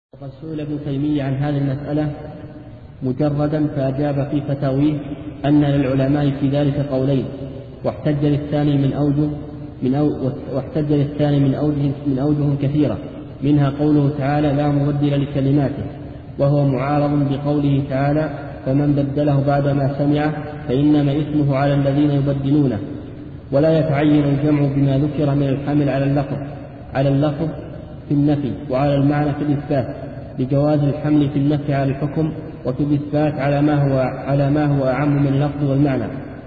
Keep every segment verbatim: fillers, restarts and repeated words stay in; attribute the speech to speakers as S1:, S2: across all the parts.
S1: وقد سئل ابن تيمية عن هذه المسألة مجردا فأجاب في فتاويه أن للعلماء في ذلك قولين، واحتج للثاني من أوجه من أو واحتج للثاني من أوجه من أوجه كثيرة، منها قوله تعالى: لا مبدل لكلماته، وهو معارض بقوله تعالى: فمن بدله بعدما سمعه فإنما إثمه على الذين يبدلونه. ولا يتعين الجمع بما ذكر من الحمل على اللفظ على اللفظ في النفي وعلى المعنى في الإثبات، لجواز الحمل في النفي على الحكم وفي الإثبات على ما هو على ما هو أعم من اللفظ والمعنى.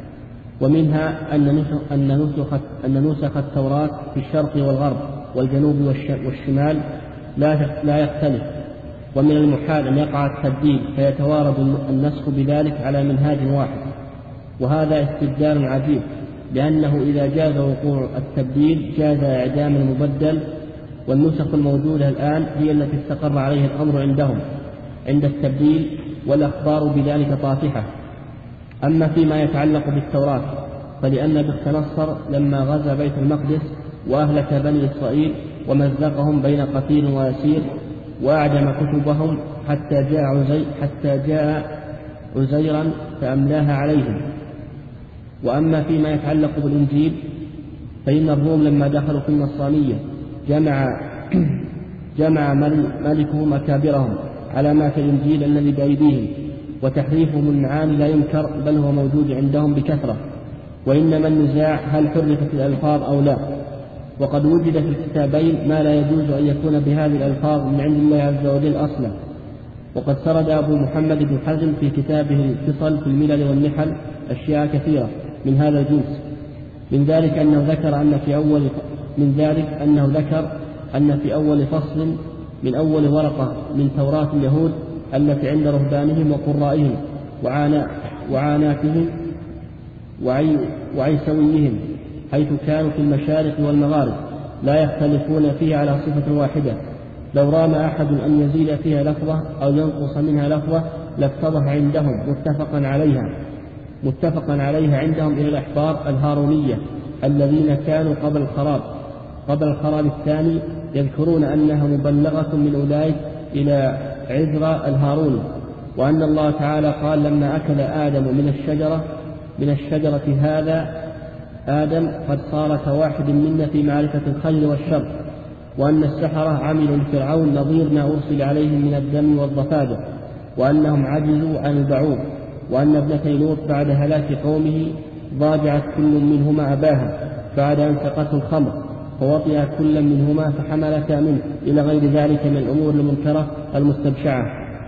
S1: ومنها أن أن نسخ أن نسخ التوراة في الشرق والغرب والجنوب والشمال لا لا يختلف، ومن المحال أن يقع التبديل فيتوارد النسخ بذلك على منهاج واحد، وهذا استبدال عجيب، لأنه إذا جاز وقوع التبديل جاز إعدام المبدل، والنسخ الموجودة الآن هي التي استقر عليه الأمر عندهم عند التبديل، والأخبار بذلك طافحة. أما فيما يتعلق بالتوراة فلأن بخت نصر لما غزا بيت المقدس وأهلك بني إسرائيل ومزقهم بين قتيل ويسير وأعدم كتبهم حتى جاء عزي حتى جاء عزيرا فأملاها عليهم. وأما فيما يتعلق بالإنجيل فإن الروم لما دخلوا في النصرانية جمع جمع ملكهم أكابرهم على ما في الإنجيل الذي بأيديهم، وتحريفهم المعاني لا ينكر بل هو موجود عندهم بكثرة، وإنما النزاع هل حرفت الألفاظ أو لا. وقد وجد في الكتابين ما لا يجوز أن يكون بهذه الألفاظ من عند الله عز وجل أصلا. وقد سرد أبو محمد بن حزم في كتابه الفصل في الملل والنحل أشياء كثيرة من هذا الجنس، من ذلك أنه ذكر أن في أول من ذلك أنه ذكر أن في أول فصل من أول ورقة من توراة اليهود التي عند رهبانهم وقرائهم وعاناتهم وعيسويهم، حيث كانوا في المشارق والمغارب لا يختلفون فيها على صفة واحدة، لو رام أحد أن يزيد فيها لفظة أو ينقص منها لفظة لافتضح عندهم متفقا عليها متفقا عليها عندهم إلى الأحبار الهارونية الذين كانوا قبل الخراب قبل الخراب الثاني، يذكرون أنها مبلغة من أولئك إلى عذرا الهاروني، وأن الله تعالى قال: لما أكل آدم من الشجرة من الشجرة هذا آدم قد صار كواحد منا في معرفة الخير والشر، وأن السحرة عملوا لفرعون نظير ما أرسل عليهم من الدم والضفادع، وأنهم عجزوا عن البعوض، وأن ابنتي لوط بعد هلاك قومه ضاجعت كل منهما أباها بعد أن سقته الخمر فوطئ كل منهما فحملتا منه، إلى غير ذلك من الأمور المنكرة المستبشعة.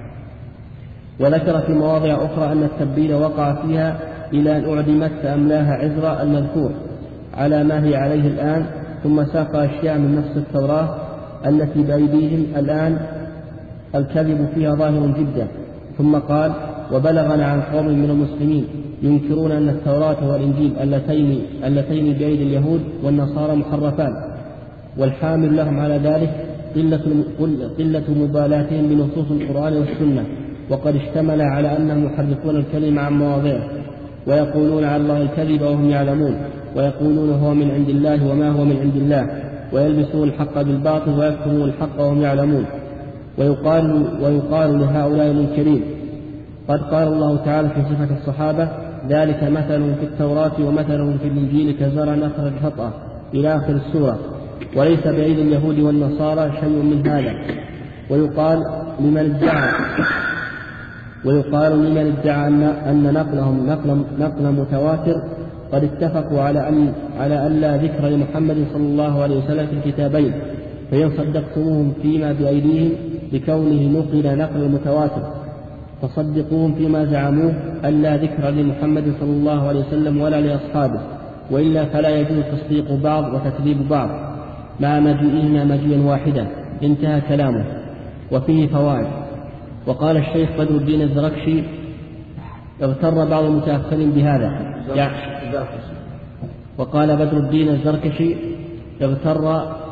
S1: وذكر في مواضع أخرى أن التبديل وقع فيها إلى أن أعدمت فأملاها عزرا المذكور على ما هي عليه الآن، ثم ساق أشياء من نفس التوراة التي بأيديهم الآن الكذب فيها ظاهر جدا. ثم قال: وبلغنا عن قوم من المسلمين ينكرون أن التوراة والإنجيل اللتين اللتين بأيدي اليهود والنصارى محرفان، والحامل لهم على ذلك قلة قلة مبالاتهم بنصوص القرآن والسنة، وقد اشتمل على أنهم يحرفون الكلمة عن مواضعه، ويقولون على الله الكذب وهم يعلمون، ويقولون هو من عند الله وما هو من عند الله، ويلبسون الحق بالباطل ويكتمون الحق وهم يعلمون. ويقال, ويقال لهؤلاء المنكرين: قد قال الله تعالى في صفة الصحابة: ذلك مثل في التوراة ومثل في الإنجيل كزرع أخرج شطأه، إلى آخر السورة، وليس بأيدي اليهود والنصارى شيء من هذا. ويقال لمن ادعى ويقال لمن ادعى أن, أن نقلهم نقل, نقل متواتر قد اتفقوا على أن على ألا ذكر لمحمد صلى الله عليه وسلم في الكتابين، فإن صدقتموهم فيما بأيديهم بكونه نقل نقل متواتر فصدقوهم فيما زعموه ألا ذكر لمحمد صلى الله عليه وسلم ولا لأصحابه، وإلا فلا يجوز تصديق بعض وتكذيب بعض مع مجيئهما مجيئا واحدا. انتهى كلامه. وفيه فوائد. وقال الشيخ بدر الدين الزركشي: اغتر بعض المتأخرين بهذا يعني وقال بدر الدين الزركشي اغتر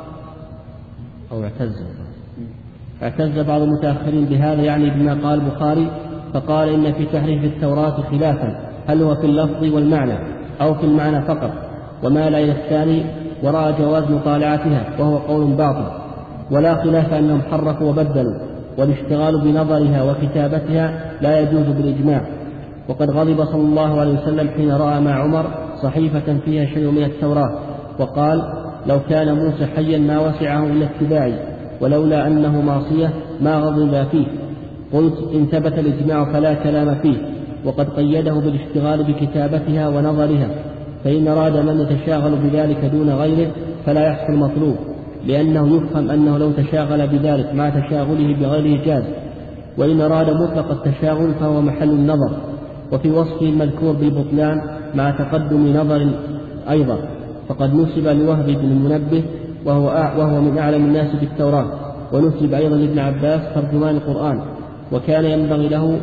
S1: أو اعتز اعتز بعض المتأخرين بهذا، يعني بما قال البخاري، فقال: إن في تحريف التوراة خلافا، هل هو في اللفظ والمعنى أو في المعنى فقط، ومال إلى الثاني، ورأى جواز مطالعتها، وهو قول باطل، ولا خلاف أنهم حرفوا وبدلوا، والاشتغال بنظرها وكتابتها لا يجوز بالإجماع. وقد غضب صلى الله عليه وسلم حين رأى مع عمر صحيفة فيها شيء من التوراة وقال: لو كان موسى حيا ما وسعه إلا اتباعي، ولولا أنه معصية ما غضب فيه. قلت: إن ثبت الإجماع فلا كلام فيه. وقد قيده بالاشتغال بكتابتها ونظرها، فإن أراد من يتشاغل بذلك دون غيره فلا يحصل مطلوب، لأنه يفهم أنه لو تشاغل بذلك مع تشاغله بغيره جاز، وإن أراد مطلق التشاغل فهو محل النظر. وفي وصفه المذكور بالبطلان مع تقدم نظر أيضا، فقد نسب لوهب بن المنبه وهو, وهو من أعلم الناس بالتوراة، ونسب أيضا لابن عباس ترجمان القرآن، وكان ينبغي له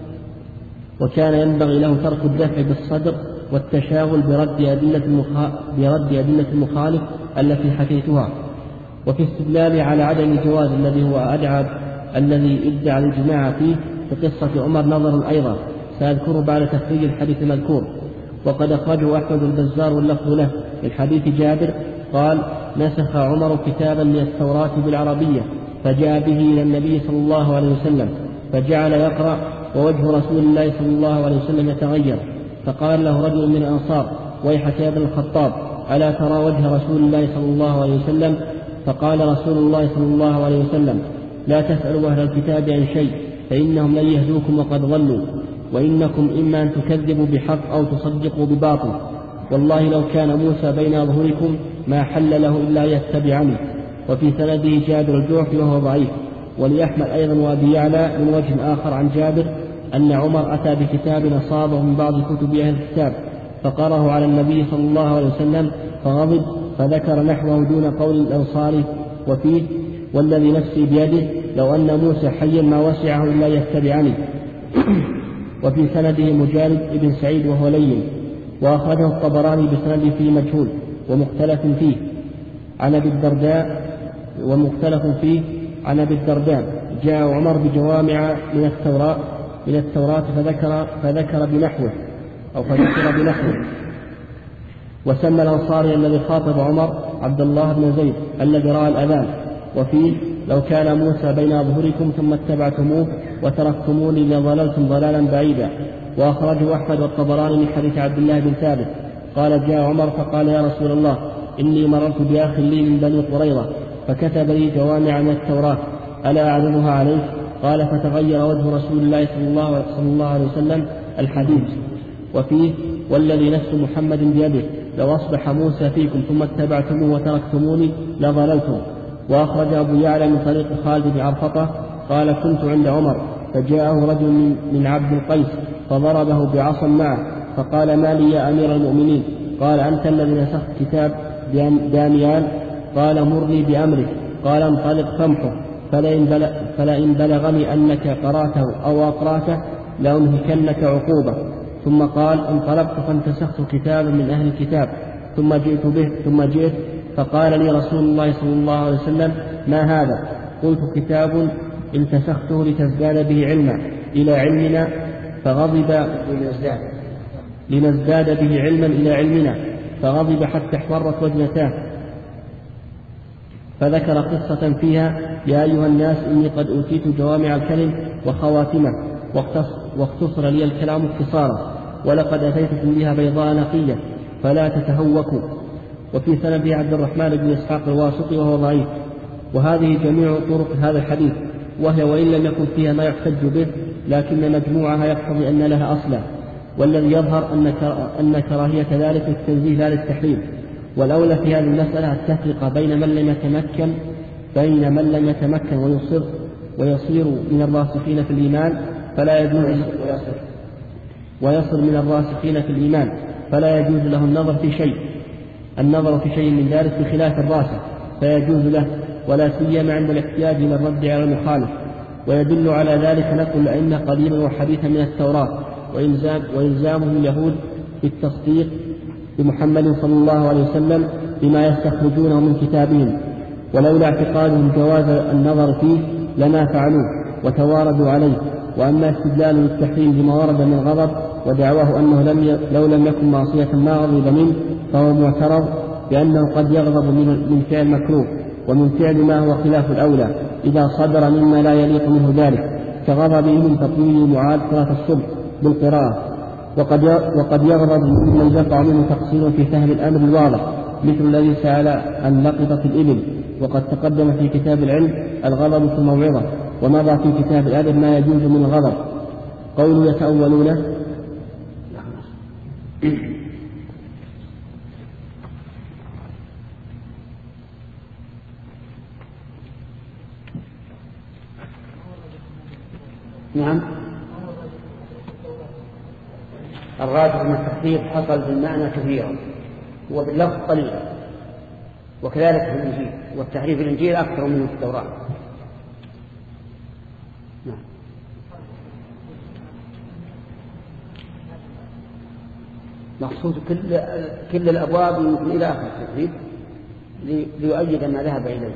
S1: وكان ينبغي له ترك الدفع بالصدر والتشاغل برد أدلة, برد أدلة المخالف التي حكيتها. وفي استدلال على عدم الجواز الذي هو أدعى الذي ادعى الإجماع فيه في قصة عمر نظر أيضا سأذكره بعد تخريج الحديث المذكور. وقد أخرجه أحمد البزار واللفظ له من حديث جابر قال: نسخ عمر كتابا من التوراة بالعربية فجاء به إلى النبي صلى الله عليه وسلم فجعل يقرأ ووجه رسول الله صلى الله عليه وسلم يتغير، فقال له رجل من الأنصار: ويحك يا ابن الخطاب، ألا ترى وجه رسول الله صلى الله عليه وسلم؟ فقال رسول الله صلى الله عليه وسلم: لا تسألوا أهل الكتاب عن شيء فإنهم لن يهدوكم وقد ضلوا، وإنكم إما أن تكذبوا بحق أو تصدقوا بباطل، والله لو كان موسى بين أظهركم ما حل له إلا يتبعني. وفي سنده جابر الجعفي وهو ضعيف. ولأحمد أيضا وأبي يعلى من وجه آخر عن جابر أن عمر أتى بكتاب أصابه من بعض كتب أهل الكتاب فقرأه على النبي صلى الله عليه وسلم فغضب، فذكر نحوه دون قول الأنصار وفيه: والذي نفسي بيده لو أن موسى حيا ما وسعه إلا يتبعني. وفي سنده مجالد ابن سعيد وهو لين، وأخرجه الطبراني بسند فيه مجهول ومختلف فيه عن أبي الدرداء ومختلف فيه عن أبي الدرداء: جاء عمر بجوامع من التوراة من التوراة فذكر فذكر بنحوه أو فذكر بنحوه وسمى الأنصاري الذي خاطب عمر عبد الله بن زيد الذي رأى الأذان. وفيه: لو كان موسى بين أظهركم ثم اتبعتموه وتركتموني لضللتم ضلالا بعيدا. وأخرجه أحمد والطبراني من حديث عبد الله بن ثابت قال: جاء عمر فقال: يا رسول الله، إني مررت بأخ لي من بني قريظة فكتب لي جوامع من التوراة، ألا أعلمها عليك؟ قال: فتغير وجه رسول الله صلى الله عليه وسلم الحديث. وفيه: والذي نفس محمد بيده لو أصبح موسى فيكم ثم اتبعتموه وتركتموني لضللتم. وأخرج أبو يعلى من طريق خالد بن عرفطة قال: كنت عند عمر فجاءه رجل من عبد القيس فضربه بعصا معه فقال: ما لي يا أمير المؤمنين؟ قال: أنت الذي نسخت كتاب دانيال؟ قال: مرني بأمرك. قال: انطلق فامحه، فلئن بلغ فلئن بلغني أنك قراته أو أقراته لأنهكنك عقوبة. ثم قال: انطلقت فانتسخت كتابا من أهل الكتاب ثم جئت به ثم جئت فقال لي رسول الله صلى الله عليه وسلم: ما هذا؟ قلت: كتاب انتسخته لتزداد به علما إلى علمنا، فغضب لنزداد به علما إلى علمنا فغضب حتى احمرت وجنتاه، فذكر قصة فيها: يا أيها الناس، إني قد أوتيت جوامع الكلم وخواتمه واختصر لي الكلام اختصارا، ولقد أتيتكم بها بيضاء نقية فلا تتهوكوا. وفي سنده عبد الرحمن بن إسحاق الواسطي وهو ضعيف. وهذه جميع طرق هذا الحديث، وهي وإن لم يكن فيها ما يحتج به لكن مجموعها يقتضي أن لها أصلا، والذي يظهر أن كراهية ذلك التنزيه لا للتحريم. والأولى في هذه المسألة التفرقة بين من لم يتمكن بين من لم يتمكن ويصر ويصير من الراسخين في الإيمان فلا يجوز ويصر من الراسخين في الإيمان فلا يجوز له النظر في شيء النظر في شيء من ذلك بخلاف الراسخ فيجوز له، ولا سيما عند الاحتياج إلى الرد على المخالف. ويدل على ذلك نقل الأئمة قديما وحديثا من التوراة وإلزام وإلزامهم اليهود بالتصديق بمحمد صلى الله عليه وسلم بما يستخرجونه من كتابهم، ولولا اعتقادهم جواز النظر فيه لما فعلوه وتواردوا عليه. وأما استدلال للتحريم بما ورد من غضب ودعواه أنه لم ي... لو لم يكن معصية ما غضب منه فهو معترض، لأنه قد يغضب من, من فعل مكروه ومن فعل ما هو خلاف الأولى إذا صدر مما لا يليق منه ذلك، كغضبه من تطويل معاذ صلاة الصبح بالقراءة، وقد وقد يغضب ممن يقع منه تقصير في فهم الأمر الواضح، مثل الذي سأل عن لقطة الإبل، وقد تقدم في كتاب العلم الغضب في الموعظة، ومضى في كتاب الأدب ما يجوز من الغضب. قوله يتأولونه
S2: نعم. الراجح أن التحريف حصل بالمعنى كثيرا وباللفظ قليلا، وكذلك في الإنجيل، والتحريف في الإنجيل أكثر منه في التوراة. نعم. مقصود كل كل الأبواب يمكن إلى آخر التحريف ليؤيد ما ذهب إليه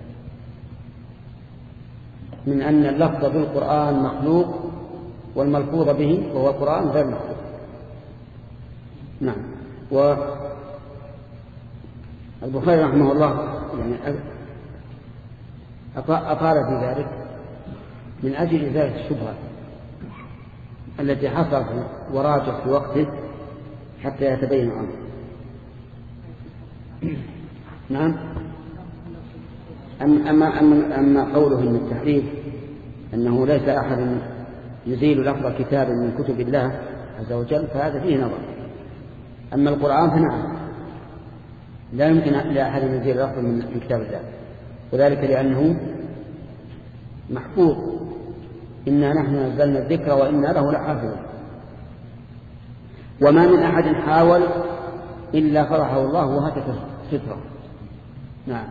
S2: من أن اللفظ بالقرآن مخلوق والملفوظ به وهو القرآن غير مخلوق. نعم. والبخاري رحمه الله يعني أطال في ذلك من أجل إزالة الشبهة التي حصلت وراجت في وقته حتى يتبين الأمر. نعم. أما, أما, أما قوله من التحريف أنه ليس أحد يزيل لفظ كتاب من كتب الله عز وجل فهذا فيه نظر. أما القرآن فنعم لا يمكن لأحد يزيل لفظ من كتاب الله، وذلك لأنه محفوظ، إنا نحن نزلنا الذكر وإنا له لحافظون، وما من أحد حاول إلا فرحه الله وهتك ستره. نعم.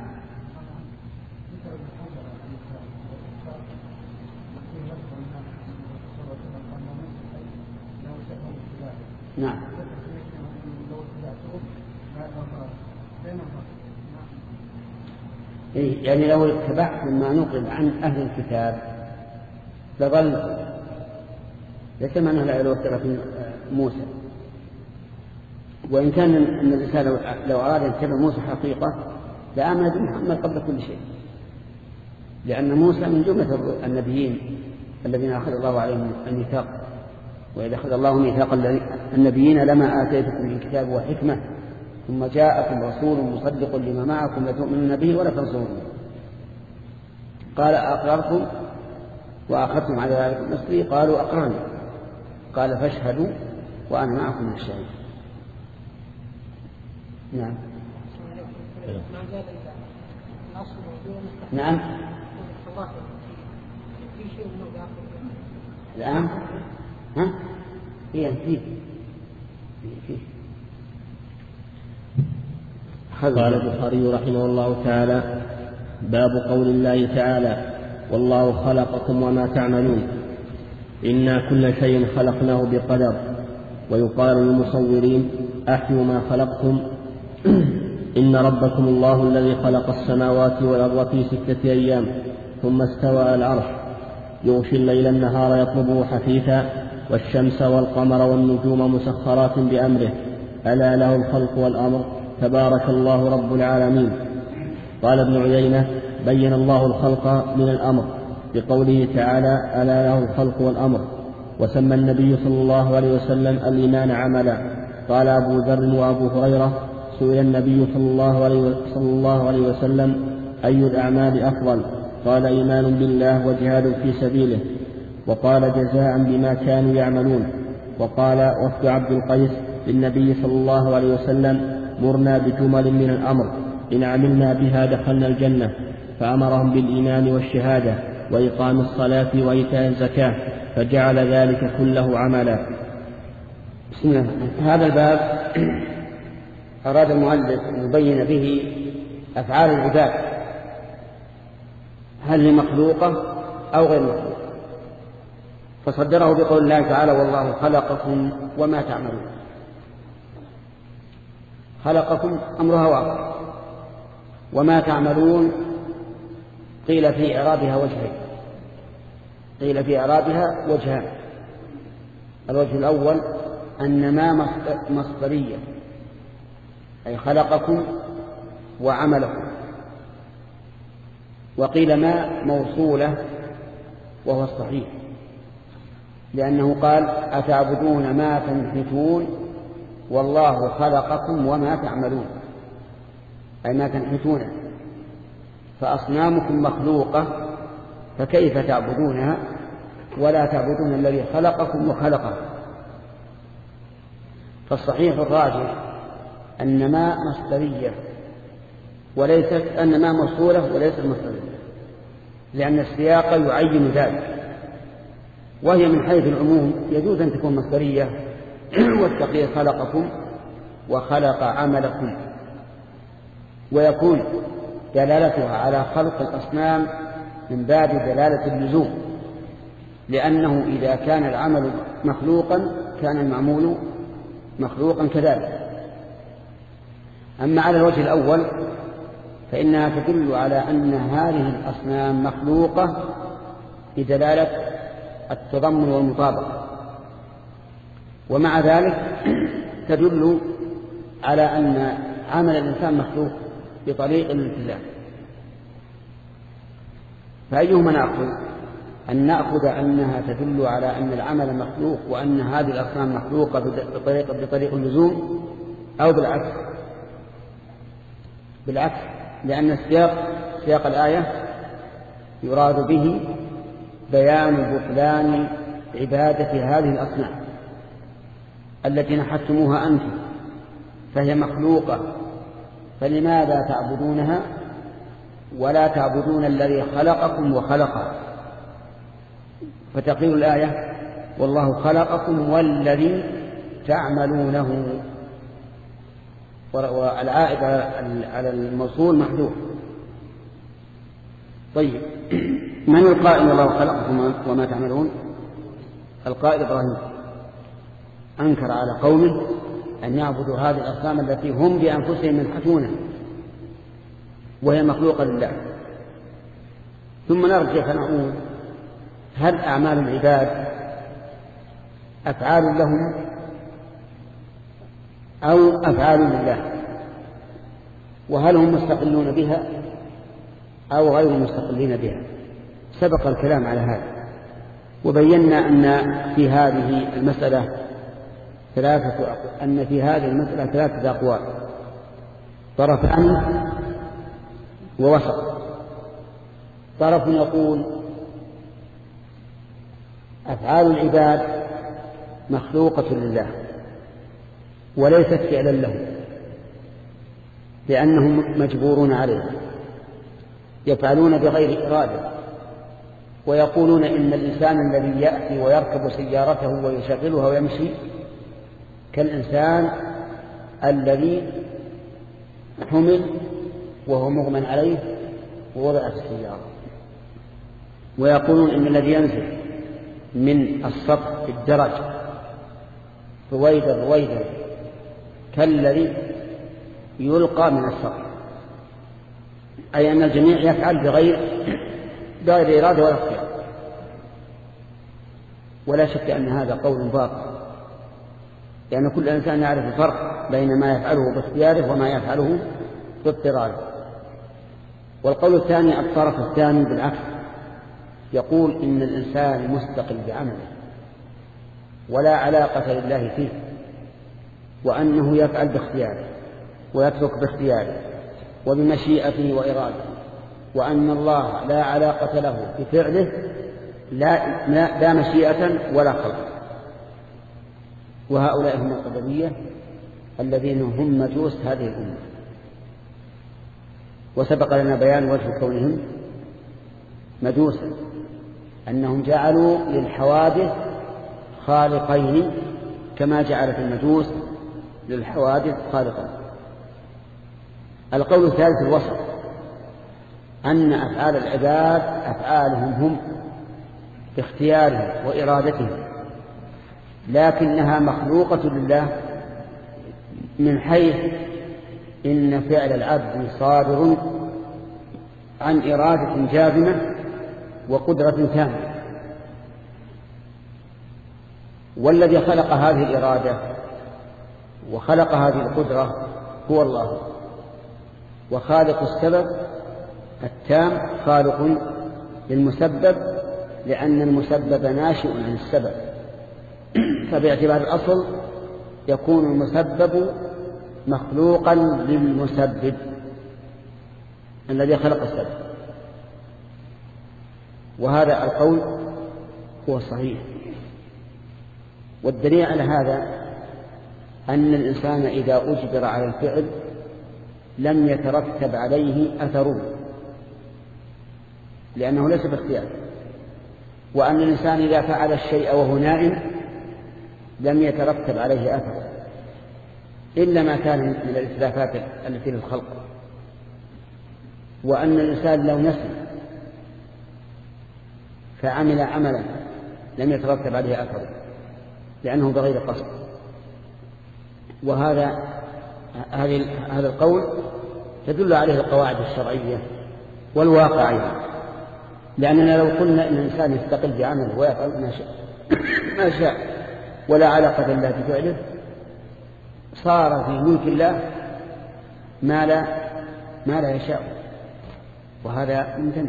S2: نعم. يعني لو اتبعت مما نقل عن أهل الكتاب لظل ليس معناه لا لو اتبعت موسى، وإن كان أن الإنسان لو أراد أن يتبع موسى حقيقة لآمن بمحمد قبل كل شيء، لأن موسى من جملة النبيين الذين أخذ الله عليهم الميثاق، وإذا أخذ الله ميثاق النبيين لما آتيتكم من كتاب وحكمة ثم جاءكم رسول مصدق لما معكم لتؤمنون به ولا تنصرونه، قال أقررتم وأخذتم على ذلك مصري؟ قالوا أقررنا، قال فاشهدوا وأنا معكم من الشهيد. نعم. نعم. الآن ها هي فيه فيه
S1: قال البخاري رحمه الله تعالى: باب قول الله تعالى: والله خلقكم وما تعملون، إنا كل شيء خلقناه بقدر. ويقال للمصورين: أحيوا ما خلقتم، إن ربكم الله الذي خلق السماوات والأرض في ستة أيام ثم استوى على العرش، يغشي الليل النهار يطلبه حثيثا، والشمس والقمر والنجوم مسخرات بأمره، ألا له الخلق والأمر، تبارك الله رب العالمين. قال ابن عيينة: بين الله الخلق من الأمر بقوله تعالى: ألا له الخلق والأمر. وسمى النبي صلى الله عليه وسلم الإيمان عملا. قال أبو ذر وأبو هريرة: سئل النبي صلى الله عليه صلى الله عليه وسلم: أي الأعمال أفضل؟ قال: إيمان بالله وجهاد في سبيله. وقال: جزاء بما كانوا يعملون. وقال وفد عبد القيس للنبي صلى الله عليه وسلم: مرنا بجمل من الأمر، إن عملنا بها دخلنا الجنة. فأمرهم بالإيمان والشهادة وإقام الصلاة وإيتاء الزكاة، فجعل ذلك كله عملا.
S2: بسم الله. هذا الباب أراد المؤلف أن يبين به أفعال العباد، هل هي مخلوقة أو غير مخلوقة، فصدره بقول الله تعالى: والله خلقكم وما تعملون. خلقكم أمرها واقع، وما تعملون قيل في إعرابها وجهين، قيل في إعرابها وجهان. الوجه الأول أن ما مصدرية، أي خلقكم وعملكم، وقيل ما موصولة وهو الصحيح، لأنه قال أتعبدون ما تنحتون والله خلقكم وما تعملون، أي ما تنحتون، فأصنامكم مخلوقة فكيف تعبدونها ولا تعبدون الذي خلقكم وخلقه. فالصحيح الراجح أن ما مصدرية وليست أن ما موصولة وليست مصدرية، لأن السياق يعين ذلك، وهي من حيث العموم يجوز أن تكون مصدرية والتقي خلقكم وخلق عملكم، ويكون دلالتها على خلق الأصنام من باب دلالة اللزوم، لأنه إذا كان العمل مخلوقا كان المعمول مخلوقا كذلك. أما على الوجه الأول فإنها تدل على أن هذه الأصنام مخلوقة بدلالة التضمن والمطابقة، ومع ذلك تدل على أن عمل الإنسان مخلوق بطريق الالتزام. فأيهما نأخذ؟ أن نأخذ أنها تدل على أن العمل مخلوق وأن هذه الأصنام مخلوقة بطريق, بطريق اللزوم، أو بالعكس بالعكس لأن السياق سياق الآية يراد به بيان بطلان عبادة هذه الأصنام التي نحتموها أنتم، فهي مخلوقة، فلماذا تعبدونها ولا تعبدون الذي خلقكم وخلقه؟ فتقول الآية والله خلقكم والذي تعملونه، والعائد على الموصول محذوف. طيب، من القائل الله خلقكم وما تعملون؟ القائل إبراهيم أنكر على قومه أن يعبدوا هذه الأصنام التي هم بأنفسهم ينحتونها وهي مخلوقة لله. ثم نرجع فنقول هل أعمال العباد أفعال لهم أو أفعال لله؟ وهل هم مستقلون بها أو غير مستقلين بها؟ سبق الكلام على هذا، وبينا أن في هذه المسألة ثلاثة أن في هذه المسألة ثلاثة أقوال: طرفان ووسط. طرف يقول أفعال العباد مخلوقة لله وليست فعلا له، لأنهم مجبورون عليها، يفعلون بغير إرادة، ويقولون إن الإنسان الذي يأتي ويركب سيارته ويشغلها ويمشي كالإنسان الذي حمل وهو مغمى عليه ووضع في السيارة، ويقولون إن الذي ينزل من السطح بالدرج رويدا رويدا كالذي يلقى من السطح، أي أن الجميع يفعل بغير بغير إرادة ولا اختيار. ولا شك أن هذا قول باطل، لأن يعني كل إنسان يعرف الفرق بين ما يفعله باختياره وما يفعله باضطراره. والقول الثاني الطرف الثاني بالعكس، يقول إن الإنسان مستقل بعمله ولا علاقة لله فيه، وأنه يفعل باختياره ويترك باختياره وبمشيئته وإرادته، وأن الله لا علاقة له بفعله لا, لا مشيئة ولا خلق. وهؤلاء هم القدرية الذين هم مجوس هذه الأمة. وسبق لنا بيان وجه كونهم مجوسا، أنهم جعلوا للحوادث خالقين كما جعلت المجوس للحوادث خالقين. القول الثالث الوسط، أن أفعال العباد أفعالهم هم باختيارهم وإرادتهم، لكنها مخلوقة لله من حيث إن فعل العبد صادر عن إرادة جازمة وقدرة تامة، والذي خلق هذه الإرادة وخلق هذه القدرة هو الله، وخالق السبب التام خالق للمسبب، لأن المسبب ناشئ عن السبب، فباعتبار الأصل يكون المسبب مخلوقا للمسبب الذي خلق السبب. وهذا القول هو الصحيح. والدليل على هذا أن الإنسان إذا أجبر على الفعل لم يترتب عليه أثره، لأنه ليس باختيار. وأن الإنسان إذا فعل الشيء وهو نائم لم يترتب عليه أثره، إلا ما كان من الإتلافات التي للخلق. وأن الإنسان لو نسي فعمل عملا لم يترتب عليه أثره، لأنه بغير قصد. وهذا هذا القول تدل عليه القواعد الشرعية والواقعية، لأننا لو قلنا إن الإنسان يستقل بعمله ويفعل ما شاء ما شاء ولا علاقة له بفعله صار في ملك الله ما لا ما لا يشاء، وهذا ممتنع.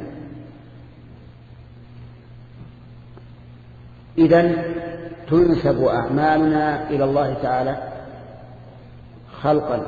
S2: إذن تنسب أعمالنا إلى الله تعالى خلقا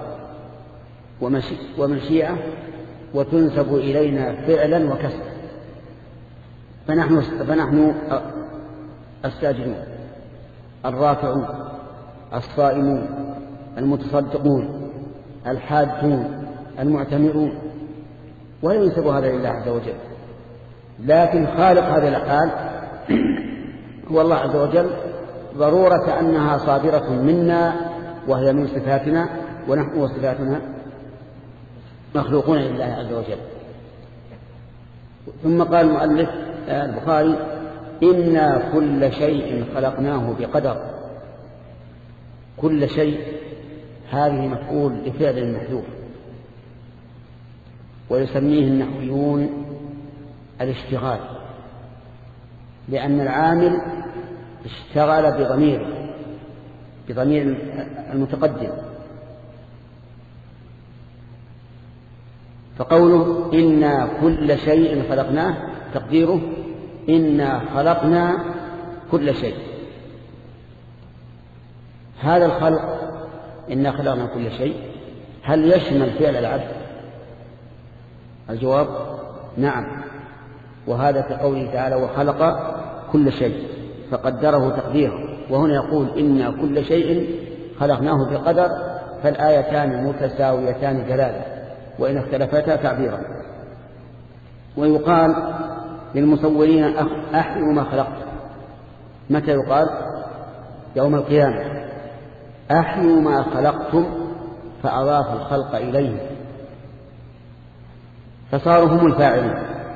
S2: ومشيئة، وتنسب إلينا فعلا وكسبا. فنحن, فنحن الساجدون، الراكعون، الصائمون، المتصدقون، الحاجون، المعتمرون، ولا ينسب هذا لله عز وجل. لكن خالق هذه الأفعال هو الله عز وجل، ضرورة أنها صادرة منا وهي من صفاتنا، ونحن وصفاتنا مخلوقون لله عز وجل. ثم قال المؤلف البخاري: إنا كل شيء خلقناه بقدر. كل شيء هذه مفعول لفعل محذوف، ويسميه النحويون الاشتغال، لأن العامل اشتغل بضمير بضمير المتقدم. فقوله إنا كل شيء خلقناه تقديره إنا خلقنا كل شيء. هذا الخلق إنا خلقنا كل شيء هل يشمل فعل العبد؟ الجواب نعم، وهذا كقوله تعالى: وخلق كل شيء، فقدره تقديره. وهنا يقول إنا كل شيء خلقناه بقدر، فالآيتان متساويتان دلالة وإن اختلفتا تعبيرا. ويقال للمصورين: أحيوا ما خلقت. متى يقال؟ يوم القيامة: أحيوا ما خلقتم، فأضاف الخلق إليه، فصاروا هم الفاعلين.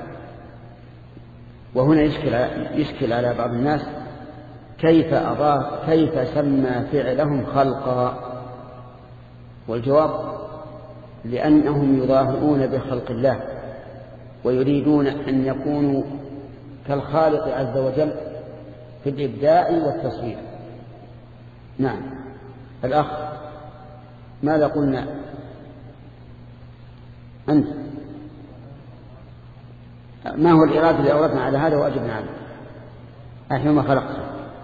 S2: وهنا يشكل يشكل على بعض الناس كيف أضاف كيف سمى فعلهم خلقا. والجواب: لأنهم يظاهرون بخلق الله ويريدون أن يكونوا كالخالق عز وجل في الإبداع والتصوير. نعم. الأخ ماذا قلنا أنت؟ ما هو الإرادة اللي أوردنا على هذا وأجبنا عنه؟ أحيوا ما خلقت.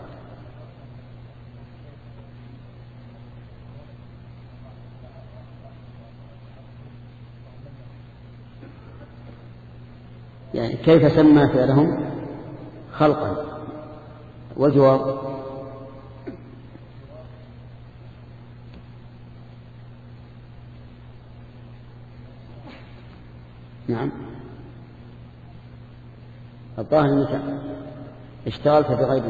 S2: يعني كيف سمى فعلهم خلقا؟ وجواب: نعم، الظاهر أنك اشتغلت بغير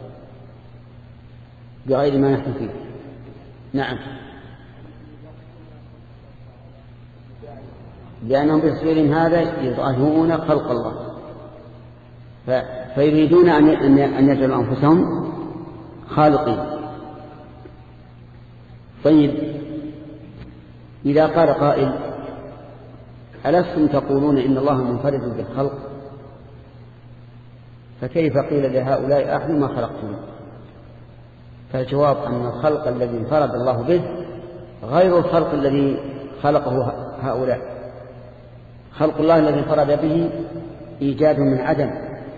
S2: بغير ما نحن فيه. نعم، لأنهم بتصويرهم هذا يظاهرون خلق الله، فيريدون أن يجعلوا أنفسهم خالقين. طيب، إذا قال قائل: ألستم تقولون إن الله منفرد بالخلق؟ فكيف قيل لهؤلاء أحيوا ما خلقتم؟ فالجواب أن الخلق الذي انفرد الله به غير الخلق الذي خلقه هؤلاء. خلق الله الذي فرد به إيجاد من عدم.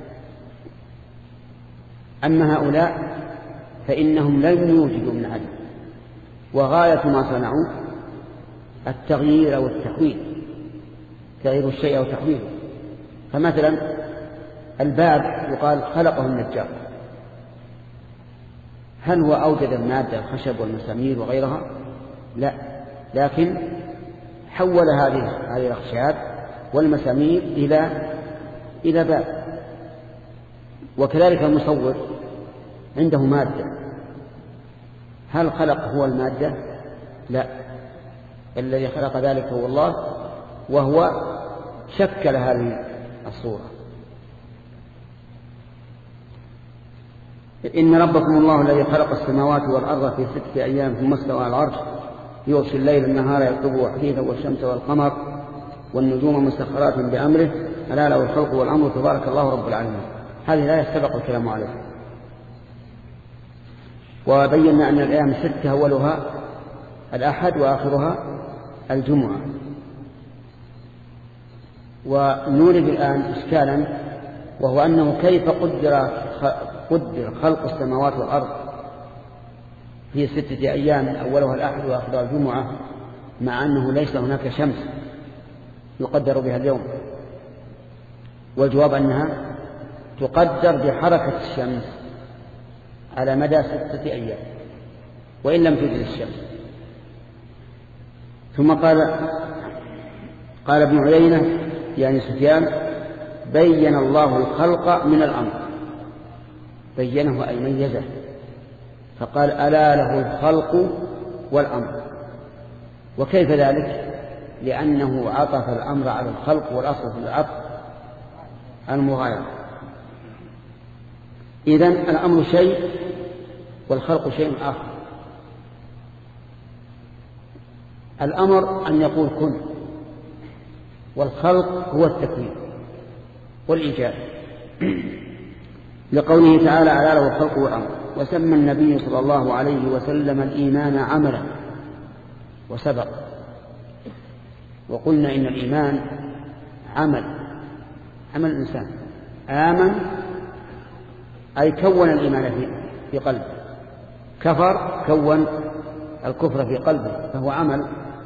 S2: أما هؤلاء فإنهم لن يوجدوا من عدم، وغاية ما صنعوا التغيير أو التحويل، تغيير الشيء أو تحويله. فمثلا الباب يقال خلقه النجار، هل هو أوجد المادة الخشب والمسامير وغيرها؟ لا، لكن حول هذه هذه الأخشاب والمسامير إلى إلى باب. وكذلك المصور عنده مادة، هل خلق هو المادة؟ لا، الذي خلق ذلك هو الله، وهو شكل هذه الصورة. إن ربكم الله الذي خلق السماوات والأرض في ستة أيام ثم استوى على العرش يغشي الليل النهار يطلبه حثيثا والشمس والقمر والنجوم مسخرات بأمره ألا له الخلق والأمر تبارك الله رب العالمين. هذه لا يستبق الكلام عليها. وبينا أن الأيام الستة أولها الأحد وآخرها الجمعة. ونورد الآن إشكالا، وهو أنه كيف قدر قدر خلق السماوات والأرض في ستة أيام أولها الأحد وآخرها الجمعة، مع أنه ليس هناك شمس يقدر بها اليوم. والجواب أنها تقدر بحركة الشمس على مدى ستة أيام وإن لم توجد الشمس. ثم قال قال ابن عيينة يعني سفيان: بين الله الخلق من الأمر، بينه أي ميزه، فقال: ألا له الخلق والأمر. وكيف ذلك؟ لأنه عطف الأمر على الخلق، والأصل في العطف المغايرة. إذن الأمر شيء والخلق شيء آخر. الأمر أن يقول كن، والخلق هو التكوين والإيجاد، لقوله تعالى: ألا له الخلق والأمر. وسمى النبي صلى الله عليه وسلم الإيمان عملا، وسبق وقلنا إن الإيمان عمل، عمل الإنسان. آمن أي كون الإيمان في قلبه، كفر كون الكفر في قلبه، فهو عمل.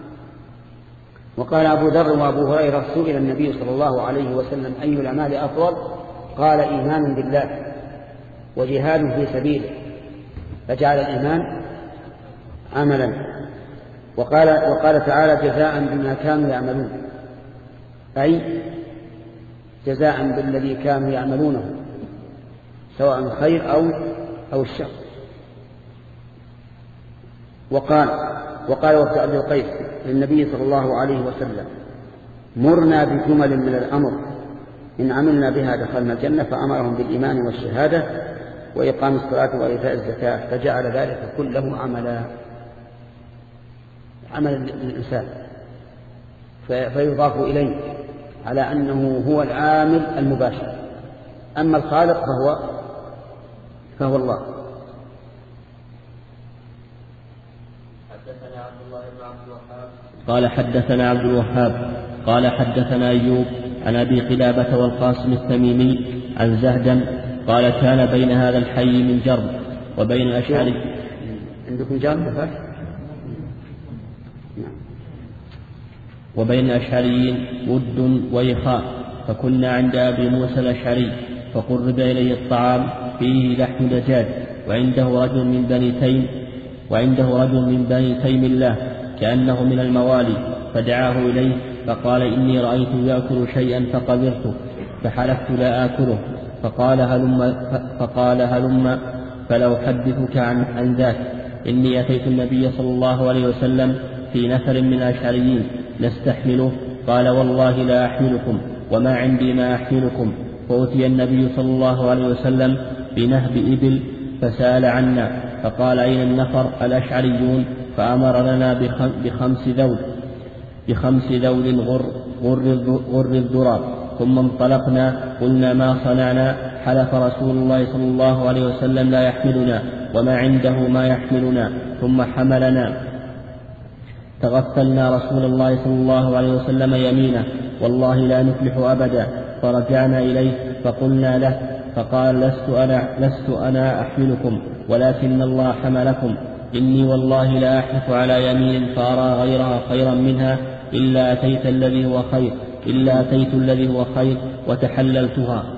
S2: وقال أبو ذر وأبو هريرة: سئل النبي صلى الله عليه وسلم: أي الأعمال أفضل؟ قال: إيمان بالله وجهاد في سبيله، فجعل الإيمان عملا. وقال, وقال تعالى: جزاء بما كانوا يعملون، أي جزاء بالذي كانوا يعملونه سواء الخير أو, أو الشر. وقال وقال وفد أبي القيس للنبي صلى الله عليه وسلم: مرنا بجمل من الأمر إن عملنا بها دخلنا الجنة، فأمرهم بالإيمان والشهادة وإقام الصلاة وإيتاء الزكاة، فجعل ذلك كله عملا، عمل الإنسان، فيضاف إليه على أنه هو العامل المباشر. أما الخالق فهو فهو الله.
S1: حدثنا عبد الله بن عبد الوهاب قال حدثنا عبد الوهاب قال حدثنا أيوب عن أبي قلابة والقاسم التميمي عن زهدم قال: كان بين هذا الحي من جرب وبين أشعري.
S2: عندكم جرب؟
S1: وبين أشعريين ود وإخاء، فكنا عند أبي موسى الأشعري، فقرب إليه الطعام فيه لحم دجاج، وعنده رجل من بني تيم وعنده رجل من بني تيم الله كأنه من الموالي، فدعاه إليه فقال: إني رأيته يأكل شيئا فقبرته، فحلفت لا آكله، فقال: هلم فقال هلم فلو حدثك عن, عن ذاك. إني أتيت النبي صلى الله عليه وسلم في نفر من الأشعريين نستحمله، قال: والله لا أحملكم وما عندي ما أحملكم. فأتي النبي صلى الله عليه وسلم بنهب إبل فسأل عنا، فقال: أين النفر الأشعريون؟ فأمر لنا بخمس ذود بخمس ذود غر, غر, غر الذرى. ثم انطلقنا، قلنا: ما صنعنا؟ حلف رسول الله صلى الله عليه وسلم لا يحملنا وما عنده ما يحملنا، ثم حملنا. فغفلنا رسول الله صلى الله عليه وسلم يمينه والله لا نفلح أبدا. فرجعنا إليه فقلنا له فقال لست أنا, لست أنا أحملكم ولكن الله حملكم. إني والله لا أحلف على يمين فأرى غيرها خيرا منها إلا أتيت الذي هو خير إلا أتيت الذي هو خير وتحللتها.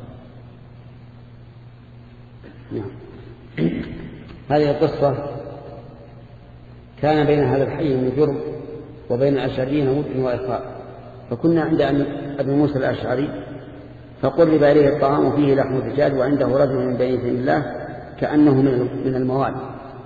S2: هذه القصة كان بين هذا الحي بن جرم وبين الأشعريين مدن وإخاء. فكنا عند أبي موسى الأشعري فقرب إليه الطعام فيه لحم الدجاج وعنده رجل من بني الله كأنه من الموالي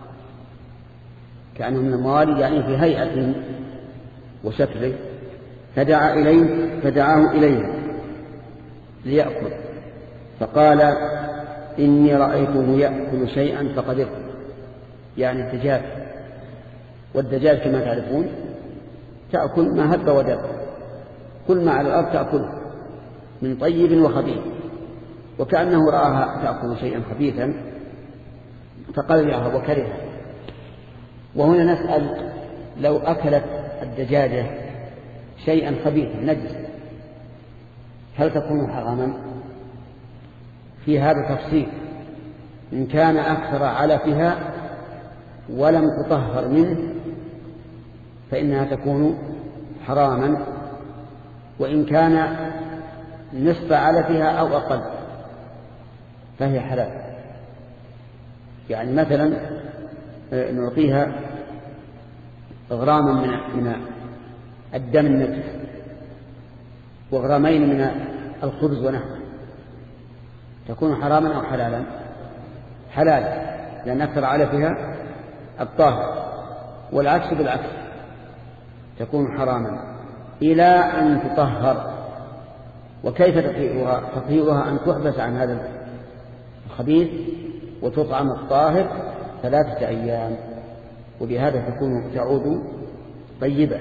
S2: كأنه من الموالي يعني في هيئة وشكله. فدعا إليه فدعاه إليه ليأكل فقال إني رأيته يأكل شيئا فقدرت، يعني الدجاج، والدجاج كما تعرفون تأكل ما هب ودب، كل ما على الأرض تأكله من طيب وخبيث، وكأنه رآها تأكل شيئا خبيثا فقلعها وكرهها. وهنا نسأل لو أكلت الدجاجة شيئا خبيثا نجس هل تكون حراما؟ في هذا تفصيل. إن كان أكثر علفها ولم تطهر منه فإنها تكون حراما، وإن كان نصف علفها أو أقل فهي حلال. يعني مثلا نعطيها غراما من من الدم النجس وغرامين من الخبز ونحوه تكون حراما أو حلالا؟ حلال، لأن أكثر علفها الطاهر، والعكس بالعكس تكون حراما إلى أن تطهر. وكيف تطهيرها؟ تطهيرها أن تحبس عن هذا الخبيث وتطعم الطاهر ثلاثة أيام، وبهذا تكون تعود طيبة.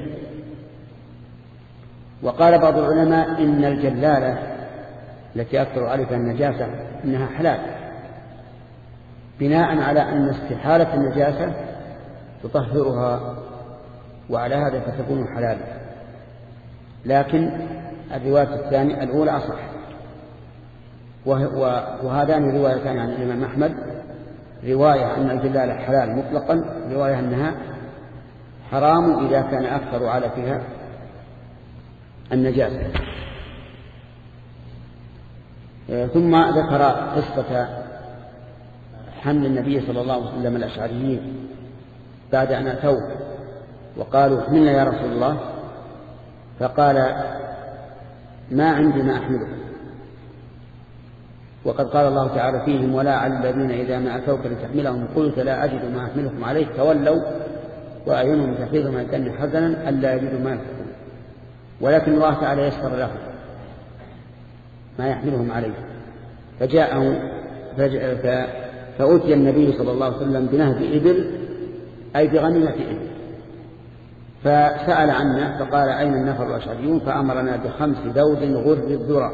S2: وقال بعض العلماء إن الجلالة التي أكثر عليها النجاسة إنها حلال، بناء على أن استحالة النجاسة تطهرها، وعلى هذا فتكون حلالا. لكن الرواية الثانية الأولى أصح، وهذان روايتان عن الإمام أحمد، رواية أن الجلالة حلال مطلقا، رواية أنها حرام إذا كان أكثر على فيها النجاسة. ثم ذكر قصة حمل النبي صلى الله عليه وسلم الأشعريين بعد أن أتوه وقالوا احملنا يا رسول الله، فقال ما عندي ما أحمله. وقد قال الله تعالى فيهم ولا على الذين إذا ما أتوك لتحملهم قلت لا أجد ما أحملكم عليه تولوا وأعينهم تفيض من الدم حزنا ألا يجدوا ما يحملون، ولكن الله تعالى يسر لهم ما يحملهم عليه. فجاءه فأتي النبي صلى الله عليه وسلم بنهب إبل أي بغنيمة إبل، فسأل عنا فقال أين النفر الأشعريون؟ فأمرنا بخمس ذود غر الذرى.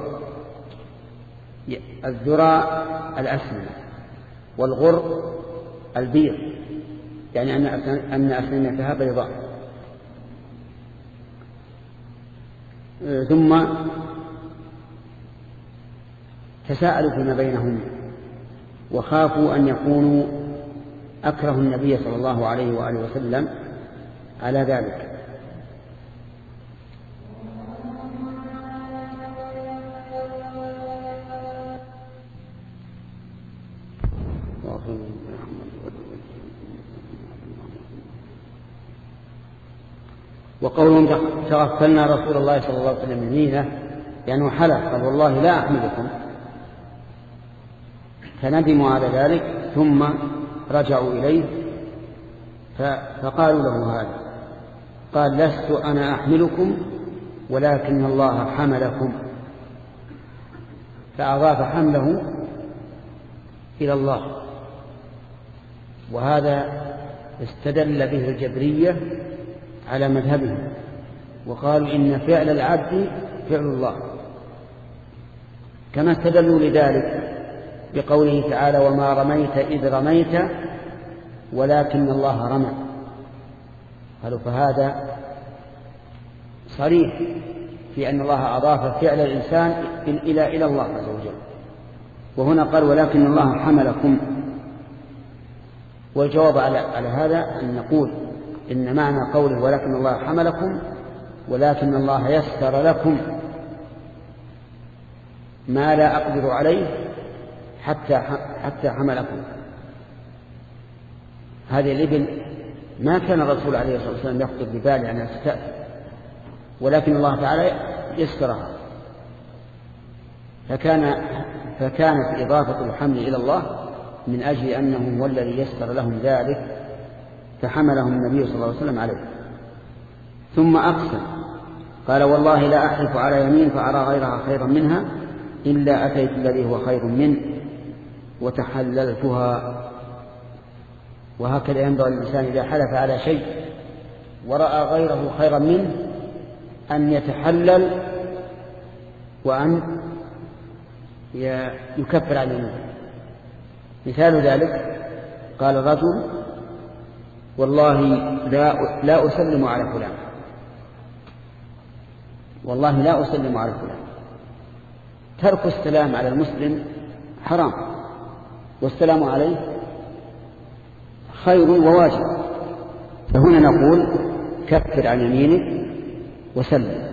S2: الذرى الأسنة والغر البيض، يعني أن أسنتها بيضاء. ثم تساءلوا فيما بينهم وخافوا أن يكونوا أكره النبي صلى الله عليه وآله وسلم على ذلك. وقولهم تغفلنا رسول الله صلى الله عليه وسلم يمينه يعني حلف قال والله لا أحملكم، فندموا على ذلك ثم رجعوا إليه فقالوا له هذا، قال لست أنا أحملكم ولكن الله حملكم، فأضاف حمله إلى الله. وهذا استدل به الجبرية على مذهبهم، وقالوا إن فعل العبد فعل الله، كما استدلوا لذلك بقوله تعالى وما رميت إذ رميت ولكن الله رمى. قالوا فهذا صريح في أن الله أضاف فعل الإنسان إلى إلى الله عز وجل. وهنا قال ولكن الله حملكم. والجواب على على هذا أن نقول إن معنى قوله ولكن الله حملكم ولكن الله يسر لكم ما لا أقدر عليه حتى حتى حملكم. هذه الإبل ما كان الرسول عليه الصلاة والسلام يخطر بباله أن يستأثر، ولكن الله تعالى يسرها، فكان فكانت إضافة الحمل إلى الله من أجل أنه هو الذي يسر لهم ذلك، فحملهم النبي صلى الله عليه وسلم عليه. ثم أقسم قال والله لا أحلف على يمين فأرى غيرها خيرا منها إلا أتيت الذي هو خير منه وتحللتها. وهكذا ينبغي الإنسان إذا حلف على شيء ورأى غيره خيرا منه أن يتحلل وأن يكفر عن يمينه. مثال ذلك قال الرجل والله لا, لا أسلم على فلان، والله لا أسلم على فلان. ترك السلام على المسلم حرام، والسلام عليه خير وواجب. فهنا نقول كفر عن يمينك وسلم.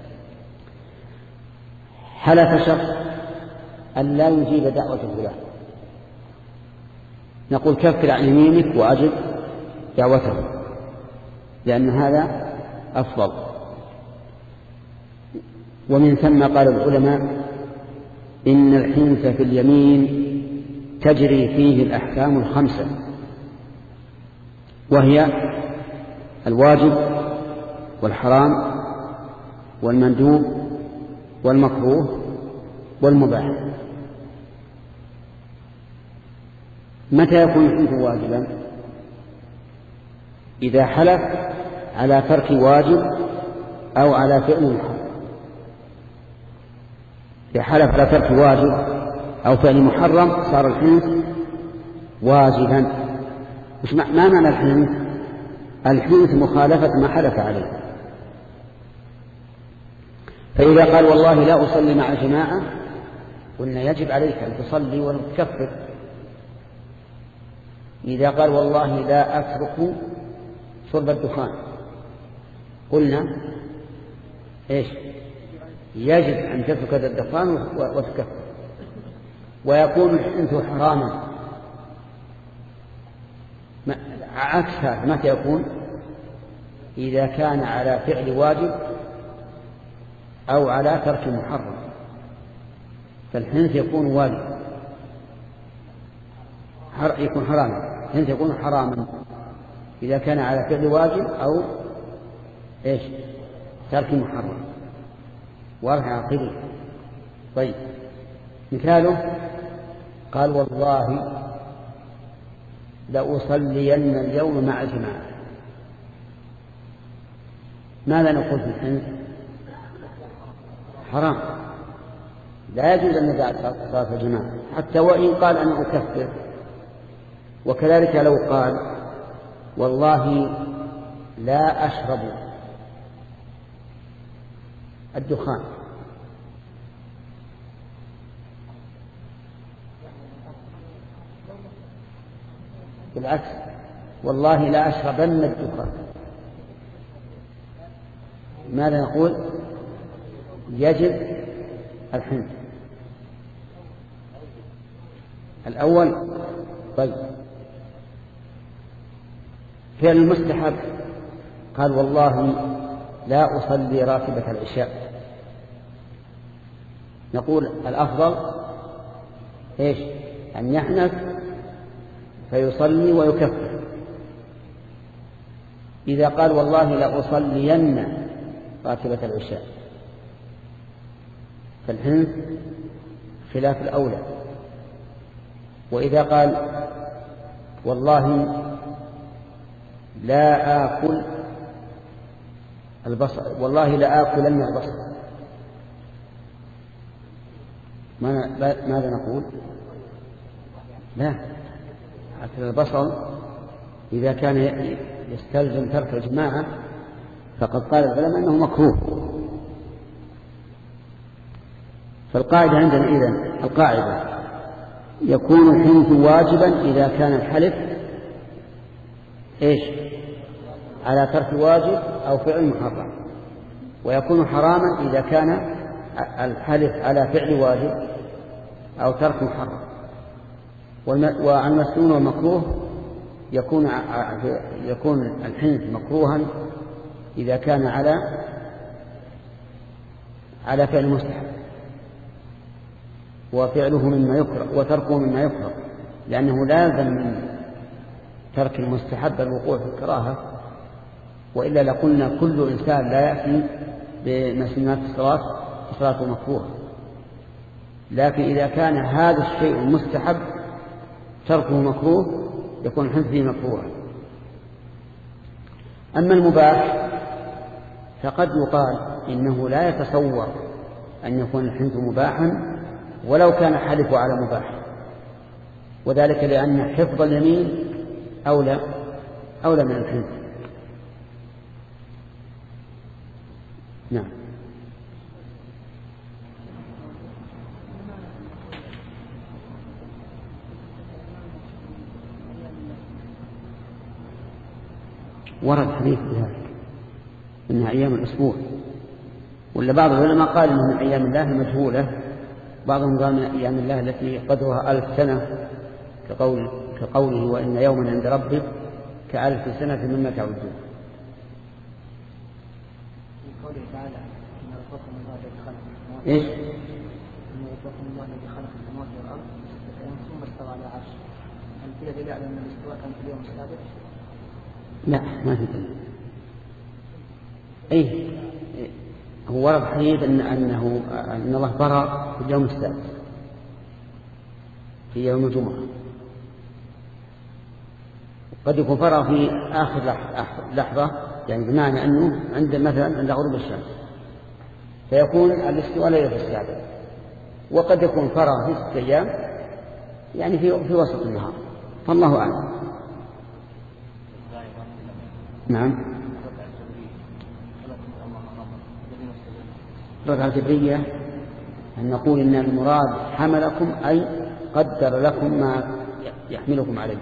S2: حلف شخص أن لا يجيب دعوة فلان، نقول كفر عن يمينك وأجب دعوته، لأن هذا أفضل. ومن ثم قال العلماء إن الحنث في اليمين تجري فيه الأحكام الخمسة، وهي الواجب والحرام والمندوب والمكروه والمباح. متى يكون الحنث واجبا؟ إذا حلف على ترك واجب أو على فعل محرم. إذا حلف على ترك واجب أو فعل محرم صار الحنث واجبا. ما معنى الحنث؟ الحنث مخالفة ما حلف عليه. فإذا قال والله لا أصلي مع جماعة قلنا يجب عليك أن تصلي وتكفر. إذا قال والله لا أترك شرب الدخان قلنا إيش؟ يجب أن تترك الدخان وتكفر. ويكون الحنث حراما عكس هذا. متى يكون؟ إذا كان على فعل واجب أو على ترك محرم، فالحنث يكون واجب يكون حراما. الحنث يكون حراما إذا كان على فعل واجب أو إيش؟ ترك محرم. واضح عقيدة. طيب مثاله قال والله لأصلين اليوم مع جماعة. ماذا نقول في الحنث؟ حرام، لا يجوز أن ندع صلاة الجماعة حتى وإن قال أنا أكفر. وكذلك لو قال والله لا أشرب الدخان، بالعكس والله لا أشربن الدخان، ماذا نقول؟ يجب الحنث الأول. طيب فعل المستحب قال والله لا أصلي راتبة العشاء، نقول الأفضل إيش؟ أن يحنث فيصلي ويكفر. إذا قال والله لا أصلين راتبة العشاء فالحنث خلاف الأولى. وإذا قال والله لا آكل البصل، والله لا آكلن البصل، ماذا نقول؟ لا، أكل البصل إذا كان يستلزم ترك الجماعة فقد قال العلماء أنه مكروه. فالقاعدة عندنا إذن القاعدة يكون الحنث واجبا إذا كان الحلف إيش على ترك الواجب أو فعل محرم، ويكون حراما إذا كان الحلف على فعل واجب أو ترك محرم. وعن مسنون ومكروه يكون يكون الحنث مكروها إذا كان على على فعل مستحب وفعله مما يكره وتركه مما يكره، لأنه لازم من ترك المستحب الوقوع في الكراهة، وإلا لقلنا كل إنسان لا يأتي بمسنونات الصلاة صلاته مكروهة. لكن إذا كان هذا الشيء المستحب تركه مكروه يكون الحنث فيه مكروها. أما المباح فقد يقال إنه لا يتصور أن يكون الحنث مباحا ولو كان حلف على مباح، وذلك لأن حفظ اليمين أولى أولى من الحنث. نعم. ورد حديث بذلك إنها أيام الأسبوع، ولا بعض العلماء قال إنها من أيام الله المجهولة، بعضهم قال من أيام الله التي قدرها ألف سنة كقول كقوله وإن يوما عند ربك كألف سنة مما تعدون.
S3: قوله تعالى إن ربكم الله الذي خلق السماوات
S2: إيش؟
S3: إن ربكم الله الذي خلق السماوات والأرض ثم استوى على العرش، هل فيها دليل على أن الاستواء كان في اليوم السابق؟
S2: لا ما في دليل. أي هو ورد حديث أن أنه أن الله برأ في اليوم السادس في يوم الجمعة، قد يكون برأ في آخر لحظة، يعني بمعنى أنه عند مثلا عند غروب الشمس فيكون الاستواء ليلة السابع، وقد يكون فرغ في ستة أيام يعني في في وسط النهار، فالله أعلم. نعم. الركعة الجبرية أن نقول إن المراد حملكم أي قدر لكم ما يحملكم عليه،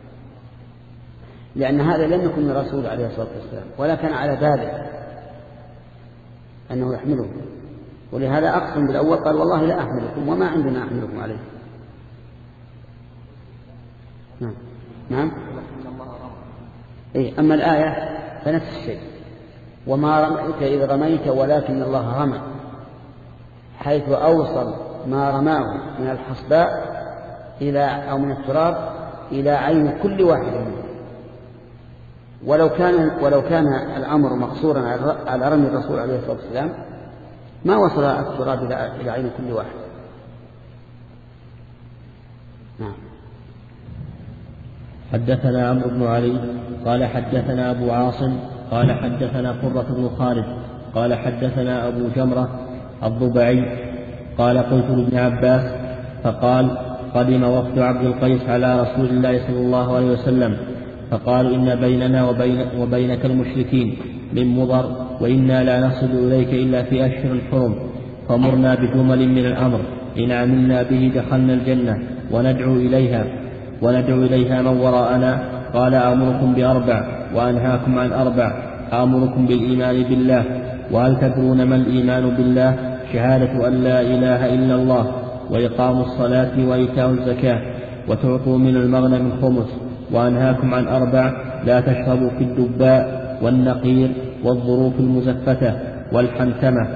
S2: لأن هذا لم يكن من الرسول عليه الصلاة والسلام ولا كان على باله أنه يحمله، ولهذا أقسم بالأول قال والله لا أحملكم وما عندنا أحملكم عليه. نعم. نعم. إيه أما الآية فنفس الشيء، وما رميت إذ رميت ولكن الله رمى، حيث أوصل ما رماه من الحصباء إلى أو من التراب إلى عين كل واحد منهم. ولو كان ولو كان الأمر مقصورا على رمي الرسول عليه الصلاة والسلام ما وصل التراب إلى عين كل واحد. نعم.
S1: حدثنا عمرو بن علي قال حدثنا أبو عاصم قال حدثنا قرة بن خالد قال حدثنا أبو جمرة الضبعي قال قلت لابن عباس فقال قدم وفد عبد القيس على رسول الله صلى الله عليه وسلم فقال إن بيننا وبين وبينك المشركين من مضر وإنا لا نصل إليك إلا في أشهر الحرم، فمرنا بجمل من الأمر إن عملنا به دخلنا الجنة وندعو إليها وندعو إليها من وراءنا. قال آمركم بأربع وأنهاكم عن أربع، آمركم بالإيمان بالله، وهل تدرون ما الإيمان بالله؟ شهادة أن لا إله إلا الله وإقام الصلاة وإيتاء الزكاة وتعطوا من المغنم الخمس، وأنهاكم عن أربع لا تشربوا في الدباء والنقير والظروف المزفتة والحنتمة.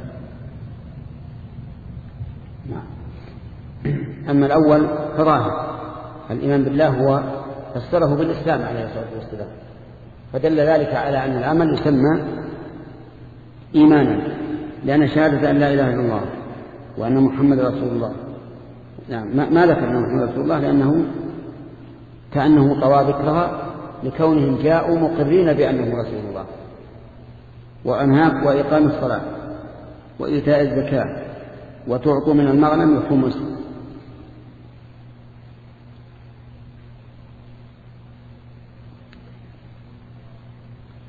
S2: أما الأول فظاهر الإيمان بالله هو فسره بالإسلام عليه الصلاة والسلام، فدل ذلك على أن العمل يسمى إيمانا، لأن شهادة أن لا إله إلا الله وأن محمد رسول الله. نعم. ما ذكر أن محمد رسول الله لأنه كأنه طوى ذكرها لكونهم جاءوا مقرين بأنه رسول الله. وأنهاك وإقام الصلاة وإيتاء الزكاة وتعطوا من المغنم الخمس.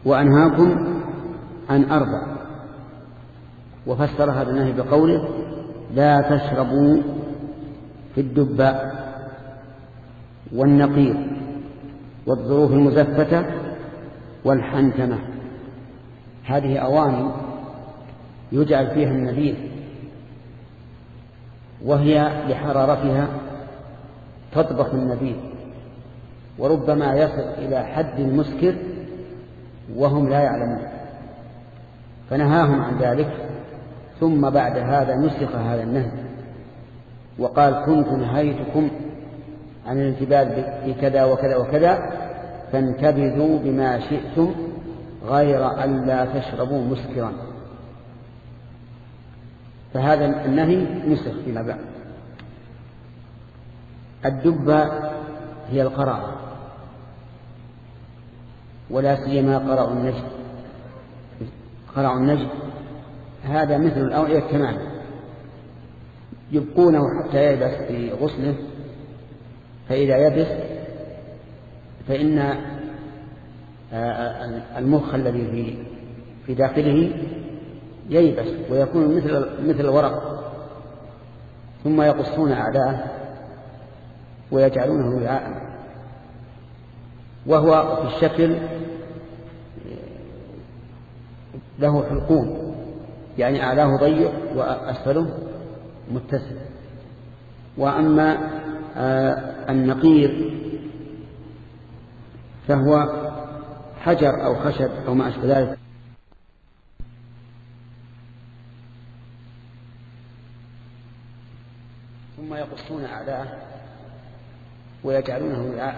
S2: وأنهاكم عن أربع، وفسر هذا النهي بقوله لا تشربوا في الدباء والنقير والظروف المزفتة والحنتمة. هذه أواني يجعل فيها النبيذ، وهي لحرارتها تطبخ النبيذ، وربما يصل إلى حد المسكر وهم لا يعلمون، فنهاهم عن ذلك. ثم بعد هذا نسخ هذا النهي وقال كنت نهيتكم عن الانتباذ بكذا وكذا وكذا فانتبذوا بما شئتم غير أن لا تشربوا مسكرا. فهذا النهي نسخ فيما بعد. الدبة هي القرع، ولا سيما قرع النجد. قرع النجد هذا مثل الأوعية تماما، يبقونه حتى ييبس في غسله، فإذا يبس فإن المخ الذي في في داخله ييبس ويكون مثل مثل الورق، ثم يقصون أعداءه ويجعلونه وعاء، وهو في الشكل له حلقوم، يعني أعلاه ضيق وأسفله متسع. وأما النقير فهو حجر أو خشب أو ما أشبه ذلك، ثم يقصون أعداءه ويجعلونه وعاء،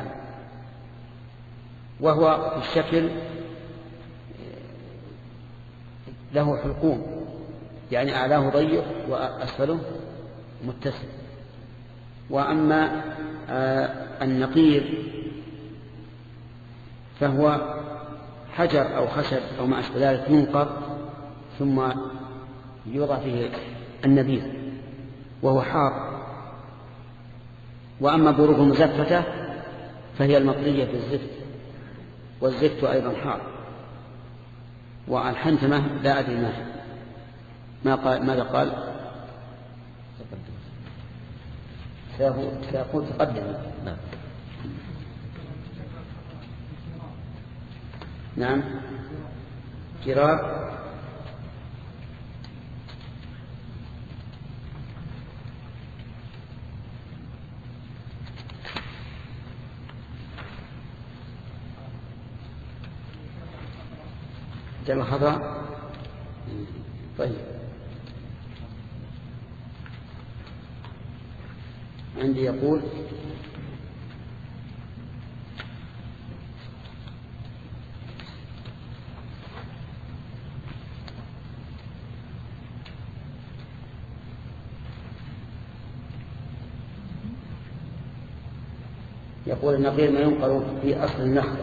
S2: وهو في الشكل له حلقوم، يعني أعلاه ضيق وأسفله متسع. وأما النقير فهو حجر أو خشب أو ما أشبه ذلك ينقر ثم يوضع فيه النبيذ وهو حار. وأما الظروف المزفتة فهي المطلية في الزفت، والزفت أيضا حار. والحنتمة لا أدري ما ما قال ماذا قال سيقول تقدم. نعم نعم جرار جمع خضراء. طيب عندي يقول يقول النقير ما ينقر في أصل النخلة.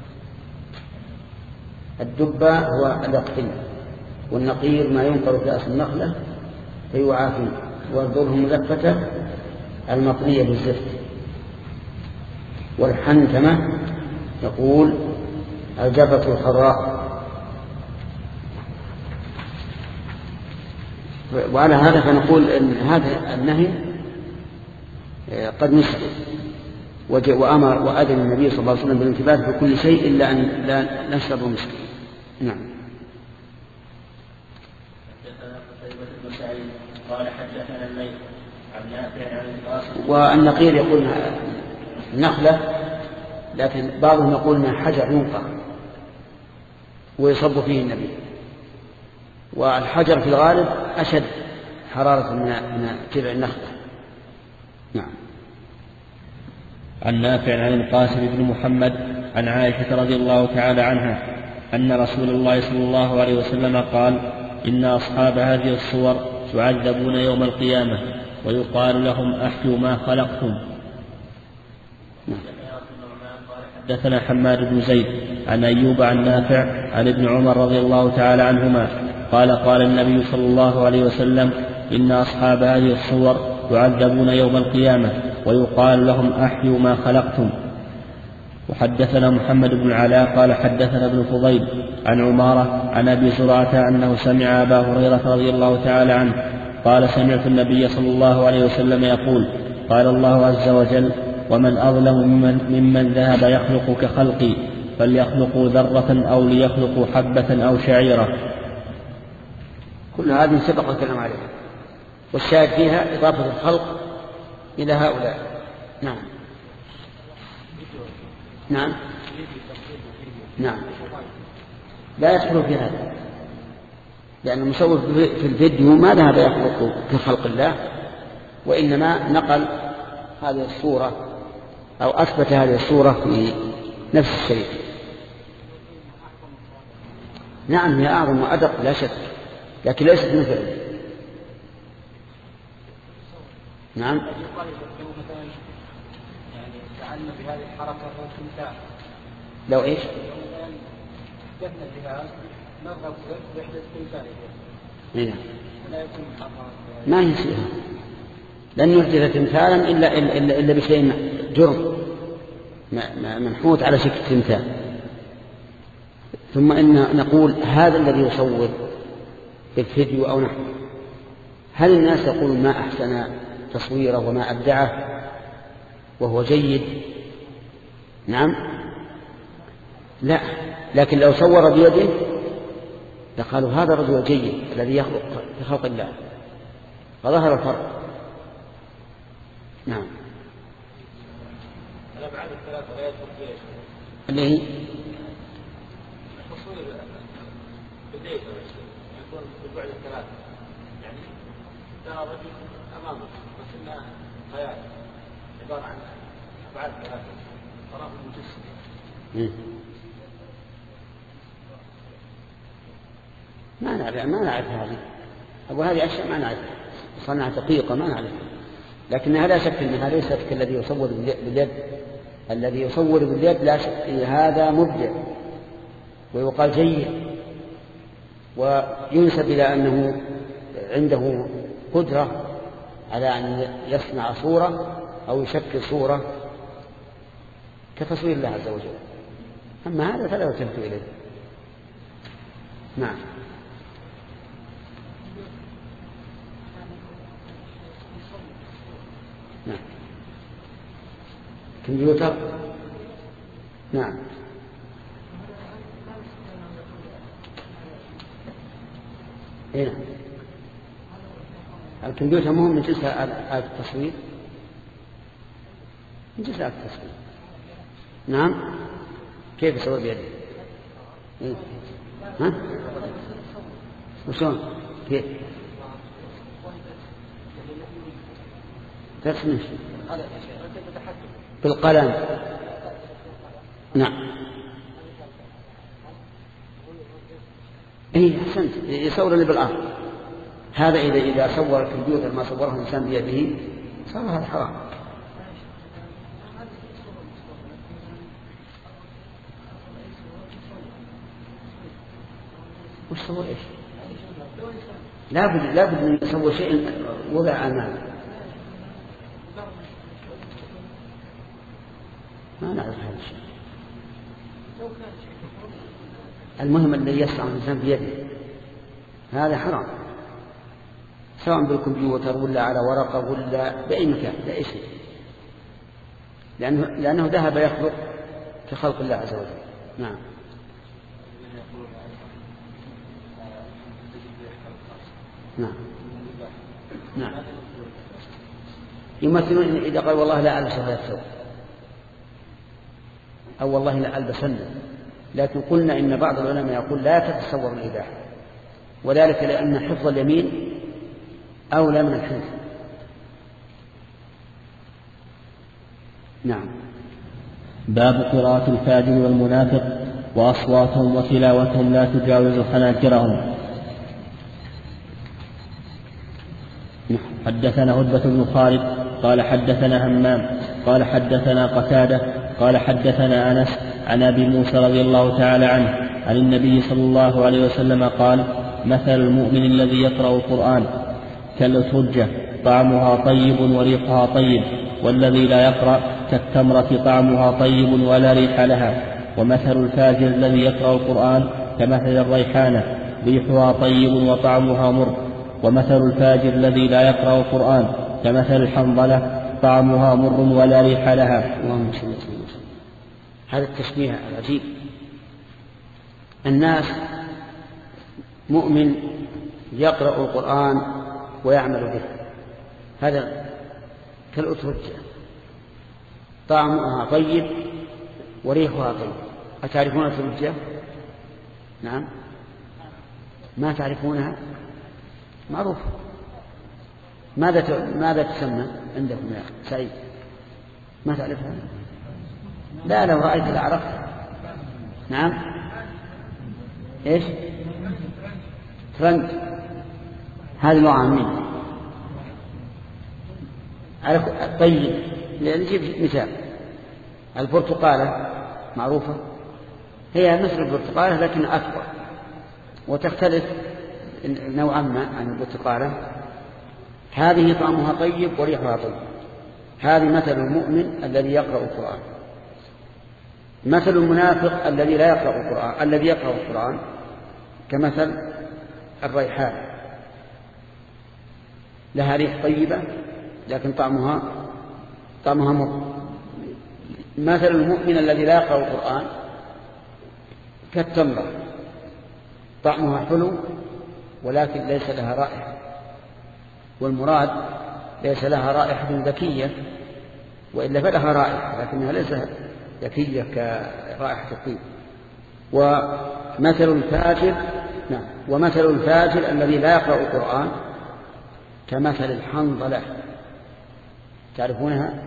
S2: الدبة هو الأقطين، والنقير ما ينقر في أصل النخلة فيعافي. والظروف المزفتة المطلية بالزفت. والحنتمة يقول الجبة الخضراء. وعلى هذا فنقول أن هذا النهي قد نسخ، وأمر وأذن النبي صلى الله عليه وسلم بالانتباه في كل شيء إلا أن لا نشرب مسك. نعم.
S1: قال حدثنا الليث عن نافع عن القاسم.
S2: والنقير يقول نخلة، لكن بعضهم يقول انها حجر ينقر ويصب فيه النبي. والحجر في الغالب أشد حرارة من جذع النخلة. نعم.
S1: عن نافع عن القاسم بن محمد عن عائشة رضي الله تعالى عنها أن رسول الله صلى الله عليه وسلم قال إن أصحاب هذه الصور يعذبون يوم القيامة ويقال لهم أحيوا ما خلقتم. حدثنا حماد بن زيد عن أيوب عن نافع عن ابن عمر رضي الله تعالى عنهما قال قال النبي صلى الله عليه وسلم إن أصحاب هذه الصور يعذبون يوم القيامة ويقال لهم أحيوا ما خلقتم. وحدثنا محمد بن العلاء قال حدثنا ابن فضيل عن عمارة عن أبي زرعة أنه سمع أبا هريرة رضي الله تعالى عنه قال سمعت النبي صلى الله عليه وسلم يقول قال الله عز وجل ومن أظلم ممن, ممن ذهب يخلق كخلقي فليخلقوا ذرة أو ليخلقوا حبة أو شعيرة.
S2: كل هذه سبق الكلام عليها، والشاهد فيها إضافة الخلق إلى هؤلاء. نعم نعم نعم لا يدخل في هذا، لأن المصور في الفيديو ما ذهب يخلق كخلق الله، وإنما نقل هذه الصورة أو أثبت هذه الصورة في نفس الشيء. نعم هي أعظم وأدق لا شك، لكن ليست مثله. نعم
S3: بهذه الحركة والتمثال
S2: لو إيش
S3: جبنا الجهاز نضغط يحدث تمثال
S2: هنا
S3: لا يكون محرك
S2: ما يصير، لن يحدث تمثالا إلا إلا إلا بشيء جرم منحوت على شكل تمثال. ثم إن نقول هذا الذي يصور بالفيديو أو نحو، هل الناس يقولون ما أحسن تصويره وما أبدعه وهو جيد؟ نعم لا، لكن لو صور بيده لقالوا هذا الرجل جيد الذي يخلق كخلق الله، فظهر الفرق. نعم
S3: الأبعاد الثلاثة لا يدخل فيها
S2: اللي هي
S3: التصوير بالليل يكون بالبعد الثلاثة، يعني ترى رجل أمامك بس إنها خيال عبارة عن أبعاد ثلاثة تراه المجسم.
S2: ما نعرف ما نعرف هذه أبو هذه أشياء ما نعرف صنعة دقيقة ما نعرف، لكنها لا شك أنها ليست كالذي يصور باليد. الذي يصور باليد لا شك هذا مبدع ويقال جيد، وينسب إلى أنه عنده قدرة على أن يصنع صورة أو يشكل صورة كتصوير الله عز وجل. أما هذا فلا يلتفت إليه. نعم نعم كمبيوتر. نعم هنا الكمبيوتر مهم من جزء آلة التصوير، من جزء آلة التصوير. نعم كيف يصور بيده؟ إيه؟ ها وشون كيف ترسم بالقلم؟ نعم اي احسنت يصور اللي بالارض. هذا اذا اذا صور الكمبيوتر ما صوره الانسان بيده صار هذا حرام. وش صور ايش؟ لابد لابد ان يصور شيء وضع امامه. ما نعرف هذا الشيء. المهم الذي يصنع الإنسان بيده هذا حرام، سواء بالكمبيوتر ولا على ورقة ولا بأي مكان بأي شيء، لأنه, لأنه ذهب يخلق كخلق الله عز وجل. نعم نعم نعم يمثلون إذا قال والله لا ألبس هذا الثوب أو والله لا ألبسن، لكن قلنا إن بعض العلماء يقول لا تتصور الإباحة، وذلك لأن حفظ اليمين أولى من الحنث. نعم
S1: باب قراءة الفاجر والمنافق وأصواتهم وتلاوتهم لا تجاوز حناجرهم. حدثنا هدبة بن خالد قال حدثنا همام قال حدثنا قتادة قال حدثنا أنس عن أبي موسى رضي الله تعالى عنه عن النبي صلى الله عليه وسلم قال مثل المؤمن الذي يقرأ القرآن كالأترجة طعمها طيب وريقها طيب، والذي لا يقرأ كالتمرة طعمها طيب ولا ريح لها. ومثل الفاجر الذي يقرأ القرآن كمثل الريحانة ريحها طيب وطعمها مر. ومثل الفاجر الذي لا يقرأ القرآن كمثل الحنظلة طعمها مر ولا ريح لها.
S2: اللهم صل وسلم. هذا التشبيه العجيب. الناس مؤمن يقرأ القرآن ويعمل به، هذا كالأترجة طعمها طيب وريحها طيب. أتعرفون الأترجة؟ نعم. ما تعرفونها؟ معروف. ماذا ماذا تسمى عندكم يا سعيد؟ ما تعرفها؟ لا، لو رأيت لعرفت. نعم. ايش؟ ترند. هذه لغة منه. طيب، نجيب مثال. البرتقالة معروفة، هي مثل البرتقالة لكن أكبر وتختلف نوعا ما عن البرتقالة. هذه طعمها طيب وريحها طيب. هذه مثل المؤمن الذي يقرأ القرآن. مثل المنافق الذي لا يقرأ القرآن الذي يقرأ القرآن كمثل الريحان، لها ريح طيبة لكن طعمها طعمها مر. مثل المؤمن الذي لا يقرأ القرآن كالتمرة طعمها حلو ولكن ليس لها رائحة، والمراد ليس لها رائحة ذكية، وإلا فلها رائحة لكنها ليس ذكية كرائحة الطيب. ومثل الفاجر نعم ومثل الفاجر الذي لا يقرأ القرآن كمثل الحنظلة. تعرفونها؟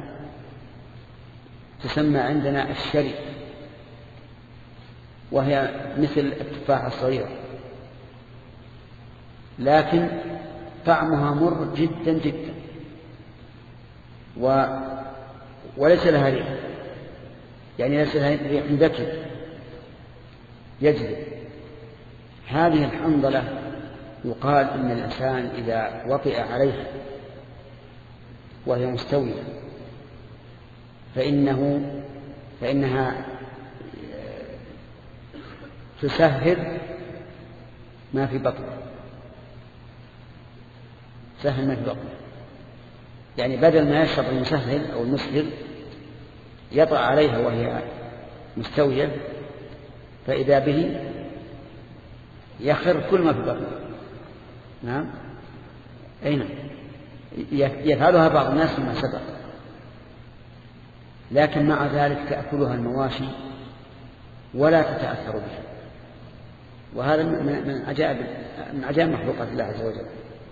S2: تسمى عندنا الشري، وهي مثل التفاحة الصغيرة لكن طعمها مر جدا جدا و... وليس لها ريح، يعني ليس لها ريح ذكي يجذب. هذه الحنظلة يقال إن الإنسان إذا وطئ عليها وهي مستوية فإنه فإنها تسهل ما في بطنه، سهل ما في بطنه. يعني بدل ما يشرب المسهل أو المسهل يطأ عليها وهي مستوية، فإذا به يخر كل ما في بطنه. نعم. أين يفعلها بعض الناس فيما سبق، لكن مع ذلك تأكلها المواشي ولا تتأثر بها. وهذا من عجائب من عجائب مخلوقات الله عز وجل.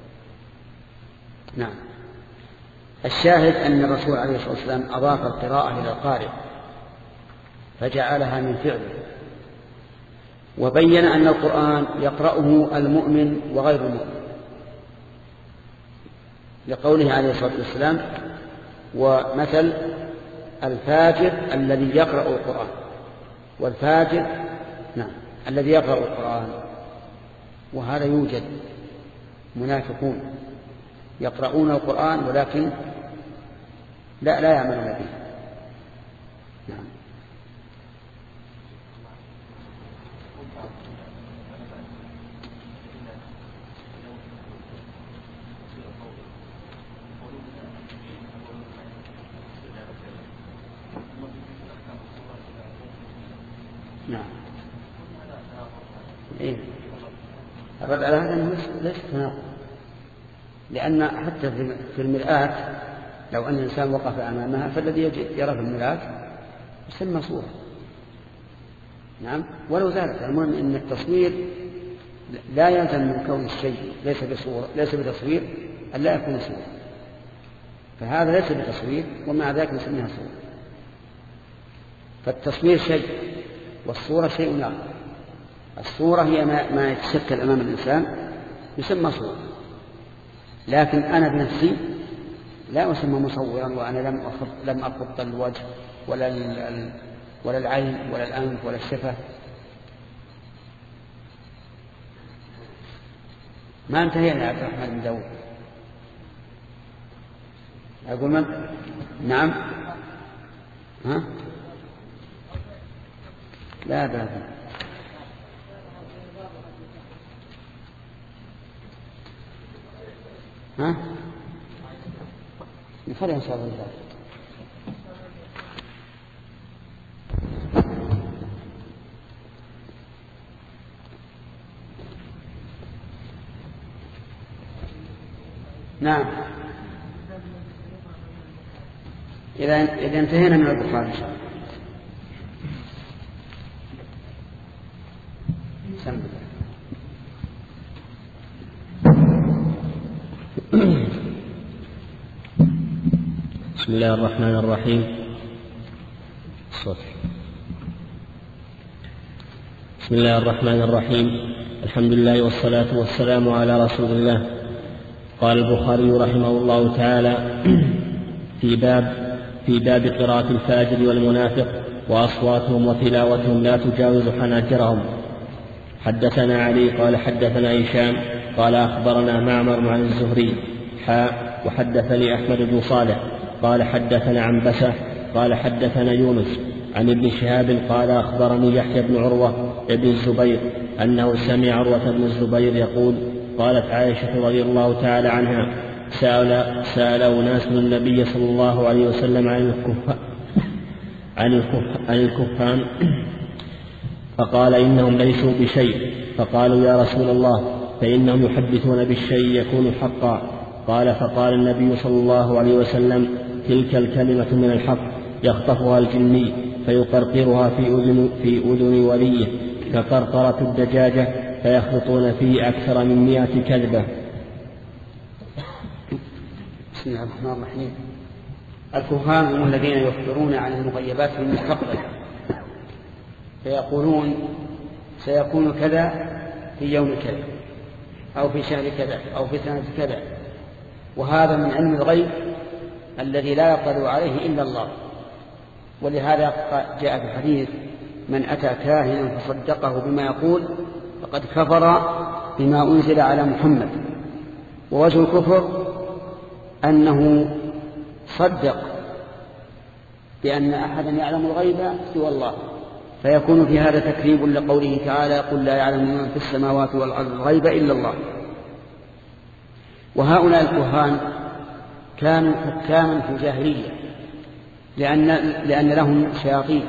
S2: نعم. الشاهد أن الرسول عليه الصلاة والسلام أضاف القراءة إلى القارئ فجعلها من فعله، وبين أن القرآن يقرأه المؤمن وغير المؤمن، لقوله عليه الصلاة والسلام: ومثل الفاجر الذي يقرأ القرآن. والفاجر نعم الذي يقرأ القرآن، وهذا يوجد منافقون يقرؤون القرآن ولكن لا لا يعملون به. نعم. نعم. إيه. الرد على هذا ليس تناقض، لأن حتى في المرآة لو أن الإنسان وقف أمامها فالذي يرى في المرآة يسمى صورة. نعم. ولو ذلك المهم أن التصوير لا يلزم من كون الشيء ليس بصورة ليس بتصوير أن لا يكون صورة، فهذا ليس بتصوير ومع ذلك نسميها صورة. فالتصوير شيء والصورة شيء آخر. الصورة هي ما يتشكل أمام الإنسان يسمى صورة، لكن أنا بنفسي لا أسمى مصورا وأنا لم أخط لم أخط الوجه ولا ولا العين ولا الأنف ولا الشفة. ما انتهينا يا عبد الرحمن بن داود. أقول من؟ نعم. ها؟ لا بأس. ها؟ نخليها إن شاء الله. نعم. إذا إذا انتهينا من البخاري إن شاء الله.
S1: بسم الله الرحمن الرحيم. صوت. بسم الله الرحمن الرحيم. الحمد لله والصلاة والسلام على رسول الله. قال البخاري رحمه الله تعالى في باب في باب قراءة الفاجر والمنافق وأصواتهم وتلاوتهم لا تجاوز حناجرهم. حدثنا علي قال حدثنا هشام قال أخبرنا معمر عن الزهري حاء وحدثني أحمد بن صالح قال حدثنا عنبسة قال حدثنا يونس عن ابن شهاب قال أخبرني يحيى بن عروة ابن الزبير أنه سمع عروة بن الزبير يقول قالت عائشة رضي الله تعالى عنها سأل سأل أناس النبي صلى الله عليه وسلم عن الكفار عن, الكف عن الكفان فقال إنهم ليسوا بشيء. فقالوا يا رسول الله فإنهم يحدثون بالشيء يكون حقا. قال فقال النبي صلى الله عليه وسلم تلك الكلمة من الحق يخطفها الجني فيقرقرها في أذن, في أذن وليه كقرقرة الدجاجة فيخلطون فيه أكثر من مئة كذبة.
S2: بسم الله الرحمن الرحيم. الكهان هم الذين يخبرون عن المغيبات في المستقبل فيقولون سيكون كذا في يوم كذا أو في شهر كذا أو في سنة كذا، وهذا من علم الغيب الذي لا يطلع عليه إلا الله. ولهذا جاء في الحديث من أتى كاهنا فصدقه بما يقول فقد كفر بما أنزل على محمد. ووجه الكفر أنه صدق بأن أحدا يعلم الغيب سوى الله، فيكون في هذا تكذيب لقوله تعالى قل لا يعلم من في السماوات والأرض الغيب إلا الله. وهؤلاء الكهان كانوا حكاما في الجاهلية لأن, لأن لهم شياطين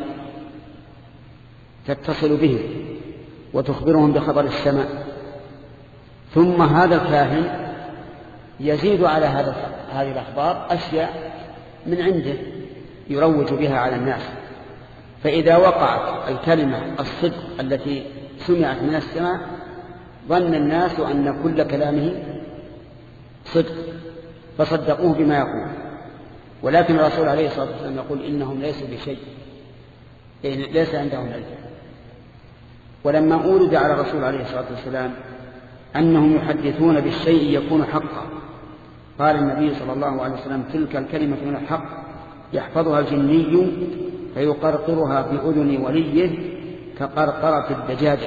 S2: تتصل بهم وتخبرهم بخبر السماء، ثم هذا الكاهن يزيد على هذا هذه الأخبار أشياء من عنده يروج بها على الناس. فإذا وقعت الكلمة الصدق التي سمعت من السماء ظن الناس أن كل كلامه صدق فصدقوه بما يقول. ولكن الرسول عليه الصلاة والسلام يقول إنهم ليسوا بشيء، ليس عندهم علم. ولما أورد على الرسول عليه الصلاة والسلام أنهم يحدثون بالشيء يكون حقا قال النبي صلى الله عليه وسلم تلك الكلمة من الحق يحفظها الجني فيقرقرها في أذن وليه كقرقرة الدجاجة.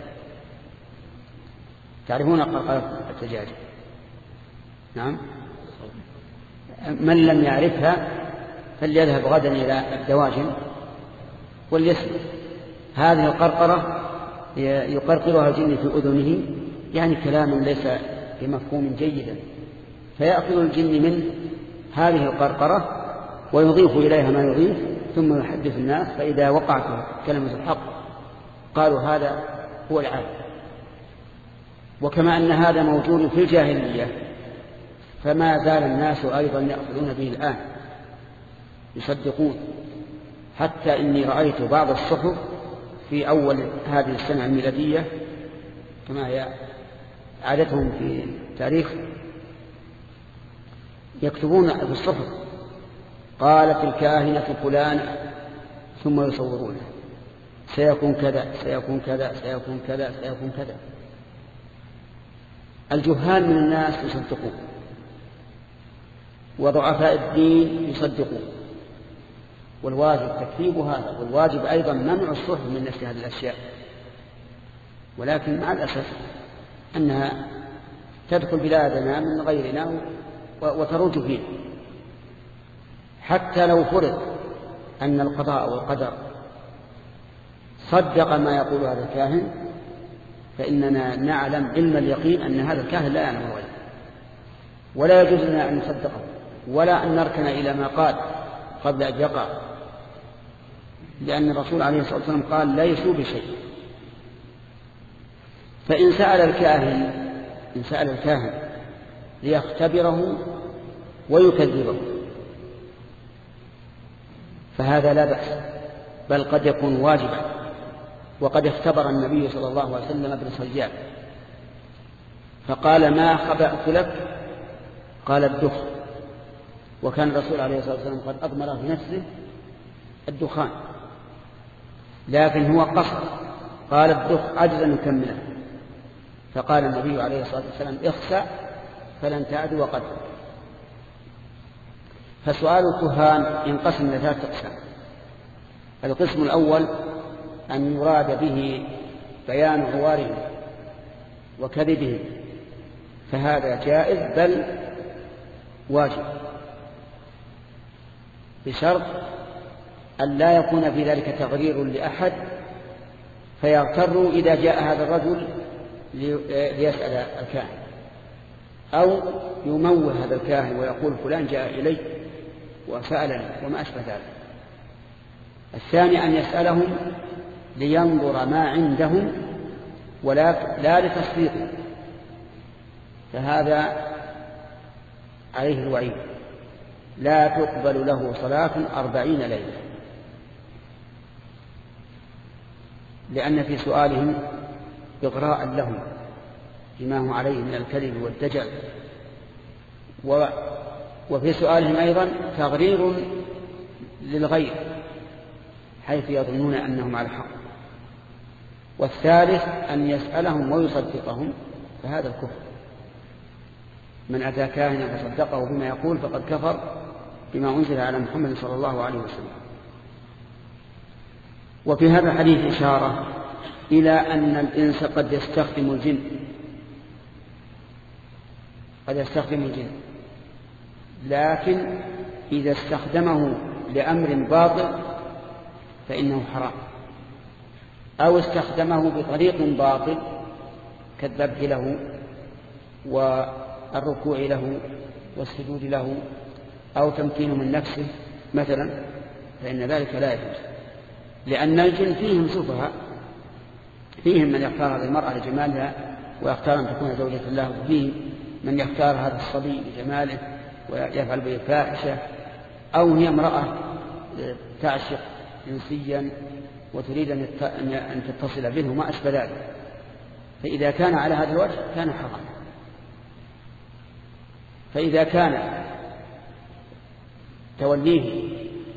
S2: تعرفون قرقرة الدجاجة؟ نعم. من لم يعرفها فليذهب غدا إلى الدواجن وليسمع. هذه القرقرة يقرقرها الجن في أذنه، يعني كلام ليس بمفهوم جيدا، فيأخذ الجن من هذه القرقرة ويضيف إليها ما يضيف ثم يحدث الناس، فإذا وقعت كلمة الحق قالوا هذا هو العالم. وكما أن هذا موجود في الجاهلية فما زال الناس أيضا يأخذون به الآن يصدقون، حتى إني رأيت بعض الصحف في أول هذه السنة الميلادية كما هي عادتهم في التاريخ يكتبون في الصحف قالت الكاهنة فلان ثم يصورونه سيكون كذا سيكون كذا سيكون كذا سيكون كذا. الجهال من الناس يصدقون وضعفاء الدين يصدقون، والواجب تكذيب هذا، والواجب أيضا منع الصحف من نفس هذه الأشياء. ولكن مع الأسف أنها تدخل بلادنا من غيرنا وتروج فيه. حتى لو فرض أن القضاء والقدر صدق ما يقول هذا الكاهن فإننا نعلم علم اليقين أن هذا الكاهن لا يعلم الغيب، ولا يجوز لنا أن نصدقه ولا أن نركن إلى ما قال قبل أن يقع، لأن الرسول عليه الصلاة والسلام قال ليسوا بشيء. فإن سأل الكاهن إن سأل الكاهن ليختبره ويكذبه فهذا لا بأس، بل قد يكون واجبا. وقد اختبر النبي صلى الله عليه وسلم ابن صياد فقال ما خبأت لك؟ قال الدخ، وكان الرسول عليه الصلاة والسلام قد أضمر في نفسه الدخان، لكن هو قصر قال الدخ عجزا نكمله، فقال النبي عليه الصلاة والسلام اخسأ فلن تعد وقد. فسؤال الكهان ينقسم إلى ثلاثة أقسام. القسم الأول أن يراد به بيان عوارهم وكذبهم، فهذا جائز بل واجب، بشرط أن لا يكون في ذلك تغرير لأحد فيغتر إذا جاء هذا الرجل ليسأل الكاهن، أو يموه هذا الكاهن ويقول فلان جاء إلي وسألني وما أشبه ذلك. الثاني أن يسألهم لينظر ما عندهم ولا لا لتصديقه، فهذا عليه الوعيد، لا تقبل له صلاة أربعين ليلة، لأن في سؤالهم إغراء لهم بما هو عليه من الكذب والدجل، وفي سؤالهم أيضا تغرير للغير حيث يظنون أنهم على الحق. والثالث أن يسألهم ويصدقهم، فهذا الكفر. من أتى كاهنا فصدقه بما يقول فقد كفر بما أنزل على محمد صلى الله عليه وسلم. وفي هذا الحديث إشارة إلى أن الإنس قد يستخدم الجن قد يستخدم الجن لكن إذا استخدمه لأمر باطل فإنه حرام، أو استخدمه بطريق باطل كالذبح له والركوع له والسجود له أو تمكينه من نفسه مثلا، فإن ذلك لا يجوز، لأن الجن فيهم سفهاء، فيهم من يختار هذه المرأة لجمالها ويختار أن تكون زوجة الله، وفيهم من يختار هذا الصبي لجماله ويفعل به فاحشة، أو هي امرأة تعشق جنسيا وتريد أن تتصل به وما أشبه ذلك، فإذا كان على هذا الوجه كان حراما. فإذا كان توليه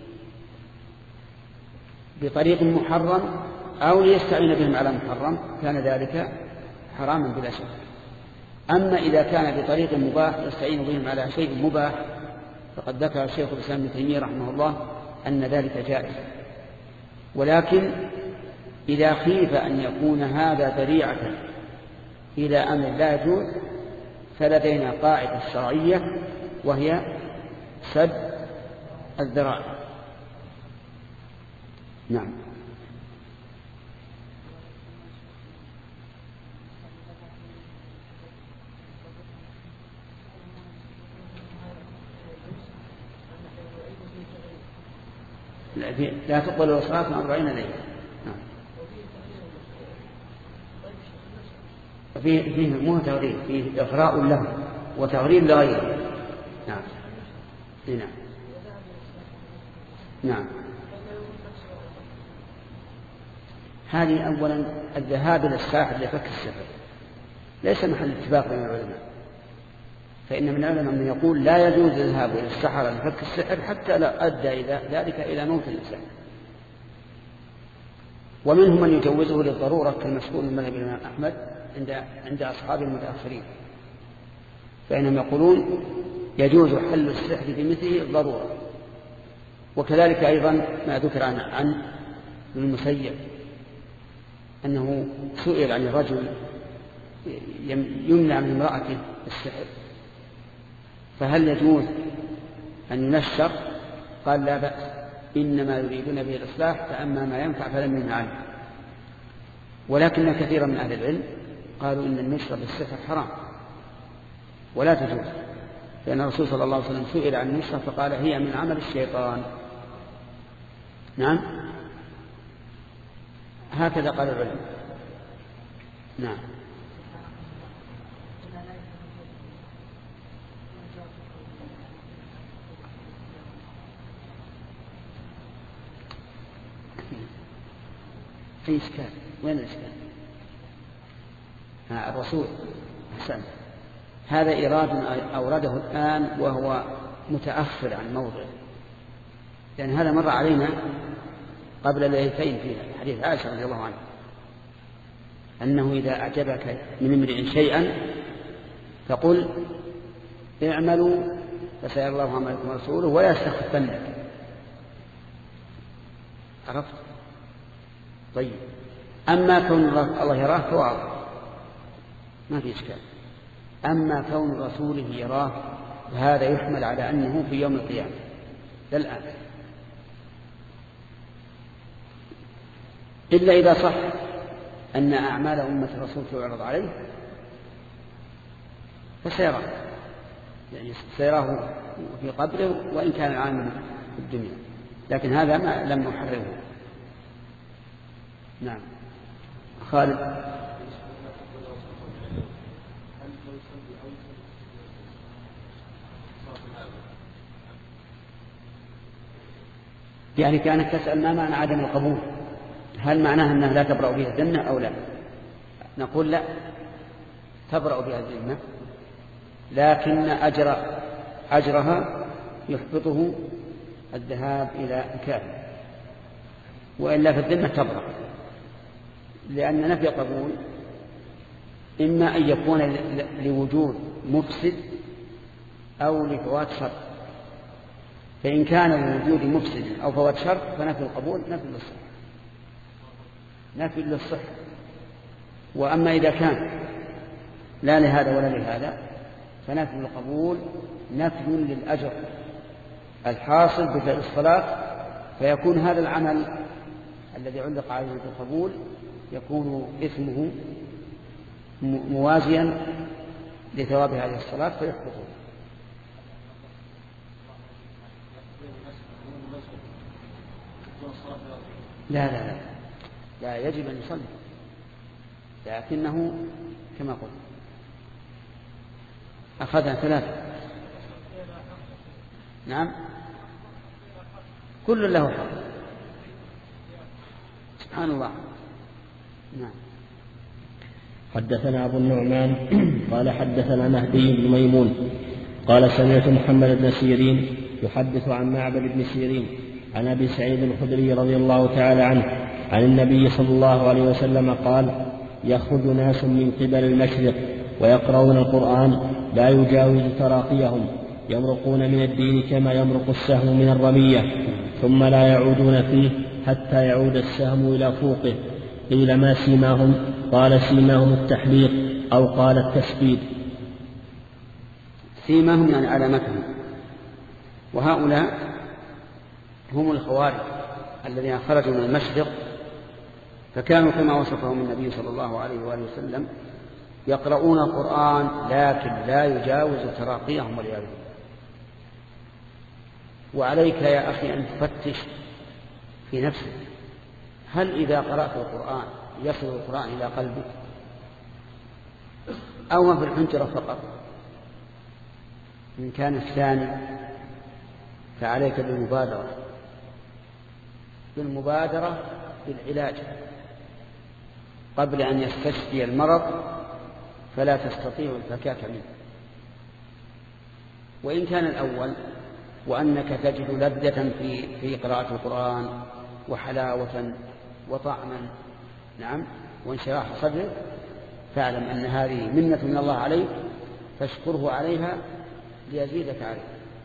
S2: بطريق محرم أو ليستعين بهم على محرم كان ذلك حراما بلا شك. أما إذا كان بطريق مباح يستعين بهم على شيء مباح فقد ذكر الشيخ الإسلام ابن تيمية رحمه الله أن ذلك جائز، ولكن إذا خيف أن يكون هذا ذريعة إلى أمر لا يجوز فلدينا قاعدة شرعية وهي سد الذرائع. نعم. لا تقبل الصلاة من أربعين ليلة. فيه فيه مو تغرير، فيه إغراء له وتغرير لغيره. نعم. نعم. نعم. هذه أولا الذهاب إلى الساحر لفك السحر ليس محل اتفاق بين العلماء، فإن من العلماء من يقول لا يجوز الذهاب إلى السحرة لفك السحر حتى لا أدى إلى ذلك إلى موت الإنسان، ومنهم من يجوزه للضرورة كالمشهور من مذهب الإمام أحمد عند عند أصحاب المتأخرين، فإنهم يقولون يجوز حل السحر بمثله الضرورة. وكذلك أيضا ما ذكر عن عن ابن المسيب أنه سئل عن الرجل يمنع من امرأته السحر فهل يجوز أن ينشر؟ قال لا بأس، إنما يريدون به الإصلاح فأما ما ينفع فلم ينه عنه. ولكن كثيرا من أهل العلم قالوا إن النشر بالصفة حرام ولا تجوز، لأن الرسول صلى الله عليه وسلم سئل عن النشر فقال هي من عمل الشيطان. نعم هكذا قال العلم. نعم في إشكال. وين الإشكال؟ ها الرسول أحسن. هذا إيراد أورده الآن وهو متأخر عن موضعه، لأن هذا مر علينا قبل ليلتين في حديث عائشة رضي الله عنها أنه إذا أعجبك من امرئ شيئا فقل اعملوا فسيرى الله عملكم ورسوله ولا يستخفنك. عرفت؟ طيب أما كون الله يراه فواضح ما في إشكال، أما كون رسوله يراه فهذا يحمل على أنه في يوم القيامة لا الآن، إلا إذا صح أن أعمال أمة الرسول تعرض عليه فسيراه، يعني سيراه في قبره وإن كان العامل في الدنيا، لكن هذا ما لم نحرره. نعم خالد. يعني كانت تسأل ما معنى عدم القبول، هل معناها أنها لا تبرأ بها الذمة أو لا؟ نقول لا، تبرأ بها الذمة، لكن أجر أجرها يحبطه الذهاب إلى الكافر، وإلا في الذمة تبرأ، لأن نفي قبول إما أن يكون لوجود مفسد أو لفوات شر، فإن كان لوجود مفسد أو فوات شر فنفي القبول نفي للصحة نفي للصحة. وأما إذا كان لا لهذا ولا لهذا فنفي القبول نفي للأجر الحاصل بفعل الصلاة، فيكون هذا العمل الذي علق عليه القبول يكون اسمه موازيا لثواب هذه الصلاة فيحبطه. لا لا لا لا يجب أن يصلي، لكنه كما قلت أخذها ثلاثة. نعم كل له حق سبحان الله. نعم.
S1: حدثنا أبو النعمان قال حدثنا مهدي بن ميمون قال سمعت محمد بن سيرين يحدث عن معبد بن سيرين عن أبي سعيد الخدري رضي الله تعالى عنه عن النبي صلى الله عليه وسلم قال يخرج ناس من قبل المشرق ويقرؤون القرآن لا يجاوز تراقيهم يمرقون من الدين كما يمرق السهم من الرمية ثم لا يعودون فيه حتى يعود السهم إلى فوقه. قيل ما سيماهم؟ قال سيماهم التحليق أو قال التسبيد.
S2: سيماهم يعني علامتهم، وهؤلاء هم الخوارج الذين خرجوا من المشرق فكانوا كما وصفهم النبي صلى الله عليه وآله وسلم يقرؤون القرآن لكن لا يجاوز تراقيهم والعياذ بالله. وعليك يا أخي أن تفتش في نفسك، هل إذا قرأت القرآن يصل القرآن إلى قلبك أو ما في الحنجرة فقط؟ إن كان الثاني فعليك بالمبادرة بالمبادرة بالعلاج قبل أن يستشفي المرض فلا تستطيع الفكاك منه. وإن كان الأول وأنك تجد لذة في في قراءة القرآن وحلاوة وطعما نعم وانشراح صدرك، فاعلم أن هذه منة من الله عليك فاشكره عليها ليزيدك عليه.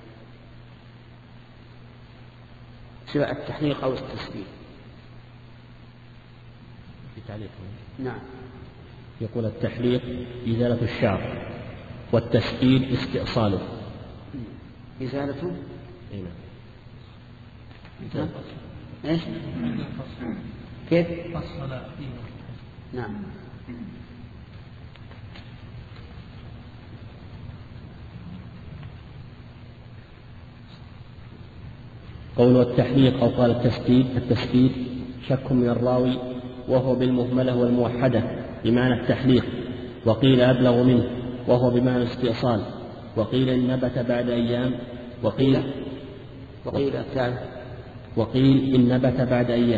S2: سواء التحليق أو التسبيح.
S1: في تعليق
S2: نعم
S1: يقول التحليق إزالة الشعر والتسبيل استئصاله.
S2: إزالته
S1: إيه.
S2: إيش؟ كيف؟
S1: فصل فيه.
S2: نعم.
S1: قول التحليق أو قال التسديد التسديد شك من الراوي وهو بالمهملة والموحدة بمعنى التحليق، وقيل أبلغ منه وهو بمعنى الاستئصال، وقيل إن نبت بعد أيام، وقيل
S2: وقيل الثالث
S1: وقيل إن نبت بعد أيام،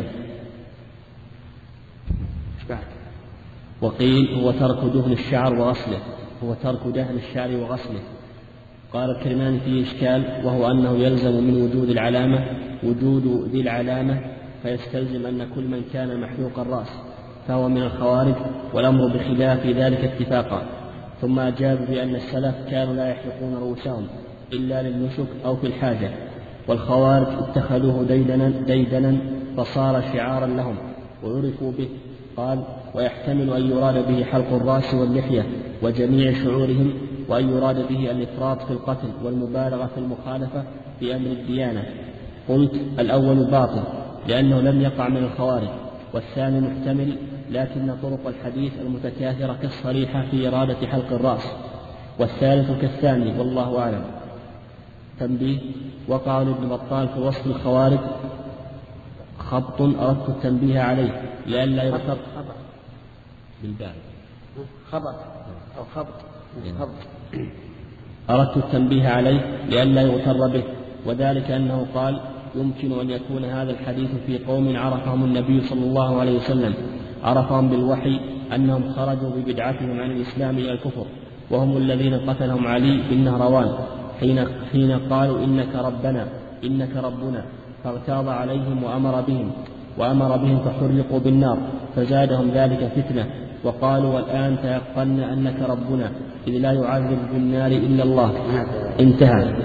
S1: وقيل هو ترك دهن الشعر وغسله هو ترك دهن الشعر وغسله. قال الكرماني فيه إشكال، وهو أنه يلزم من وجود العلامة وجود ذي العلامة، فيستلزم أن كل من كان محلوق الرأس فهو من الخوارج، والأمر بخلاف ذلك اتفاقا. ثم أجاب بأن السلف كانوا لا يحلقون رؤوسهم إلا للنسك أو في الحاجة، والخوارج اتخذوه ديدنا, ديدنا فصار شعارا لهم وعرفوا به. قال ويحتمل أن يراد به حلق الرأس واللحية وجميع شعورهم، وأن يراد به الإفراط في القتل والمبالغة في المخالفة في أمر الديانة. قلت الأول باطل لأنه لم يقع من الخوارج، والثاني محتمل، لكن طرق الحديث المتكاثرة كالصريحة في إرادة حلق الرأس، والثالث كالثاني والله أعلم. تنبيه: وقع لابن بطال في وصف الخوارج خبط أردت التنبيه عليه لئلا يرتب بالبال
S2: خبط أو خبط خبط
S1: أردت التنبيه عليه لئلا يغتر به، وذلك أنه قال يمكن أن يكون هذا الحديث في قوم عرفهم النبي صلى الله عليه وسلم، عرفهم بالوحي أنهم خرجوا ببدعتهم عن الإسلام إلى الكفر، وهم الذين قتلهم علي بالنهروان حين, حين قالوا إنك ربنا إنك ربنا، فاغتاظ عليهم وأمر بهم وأمر بهم فحرقوا بالنار، فزادهم ذلك فتنة، وقالوا والآن تيقن أنك ربنا إذ لا يعذب بالنار إلا الله. انتهى.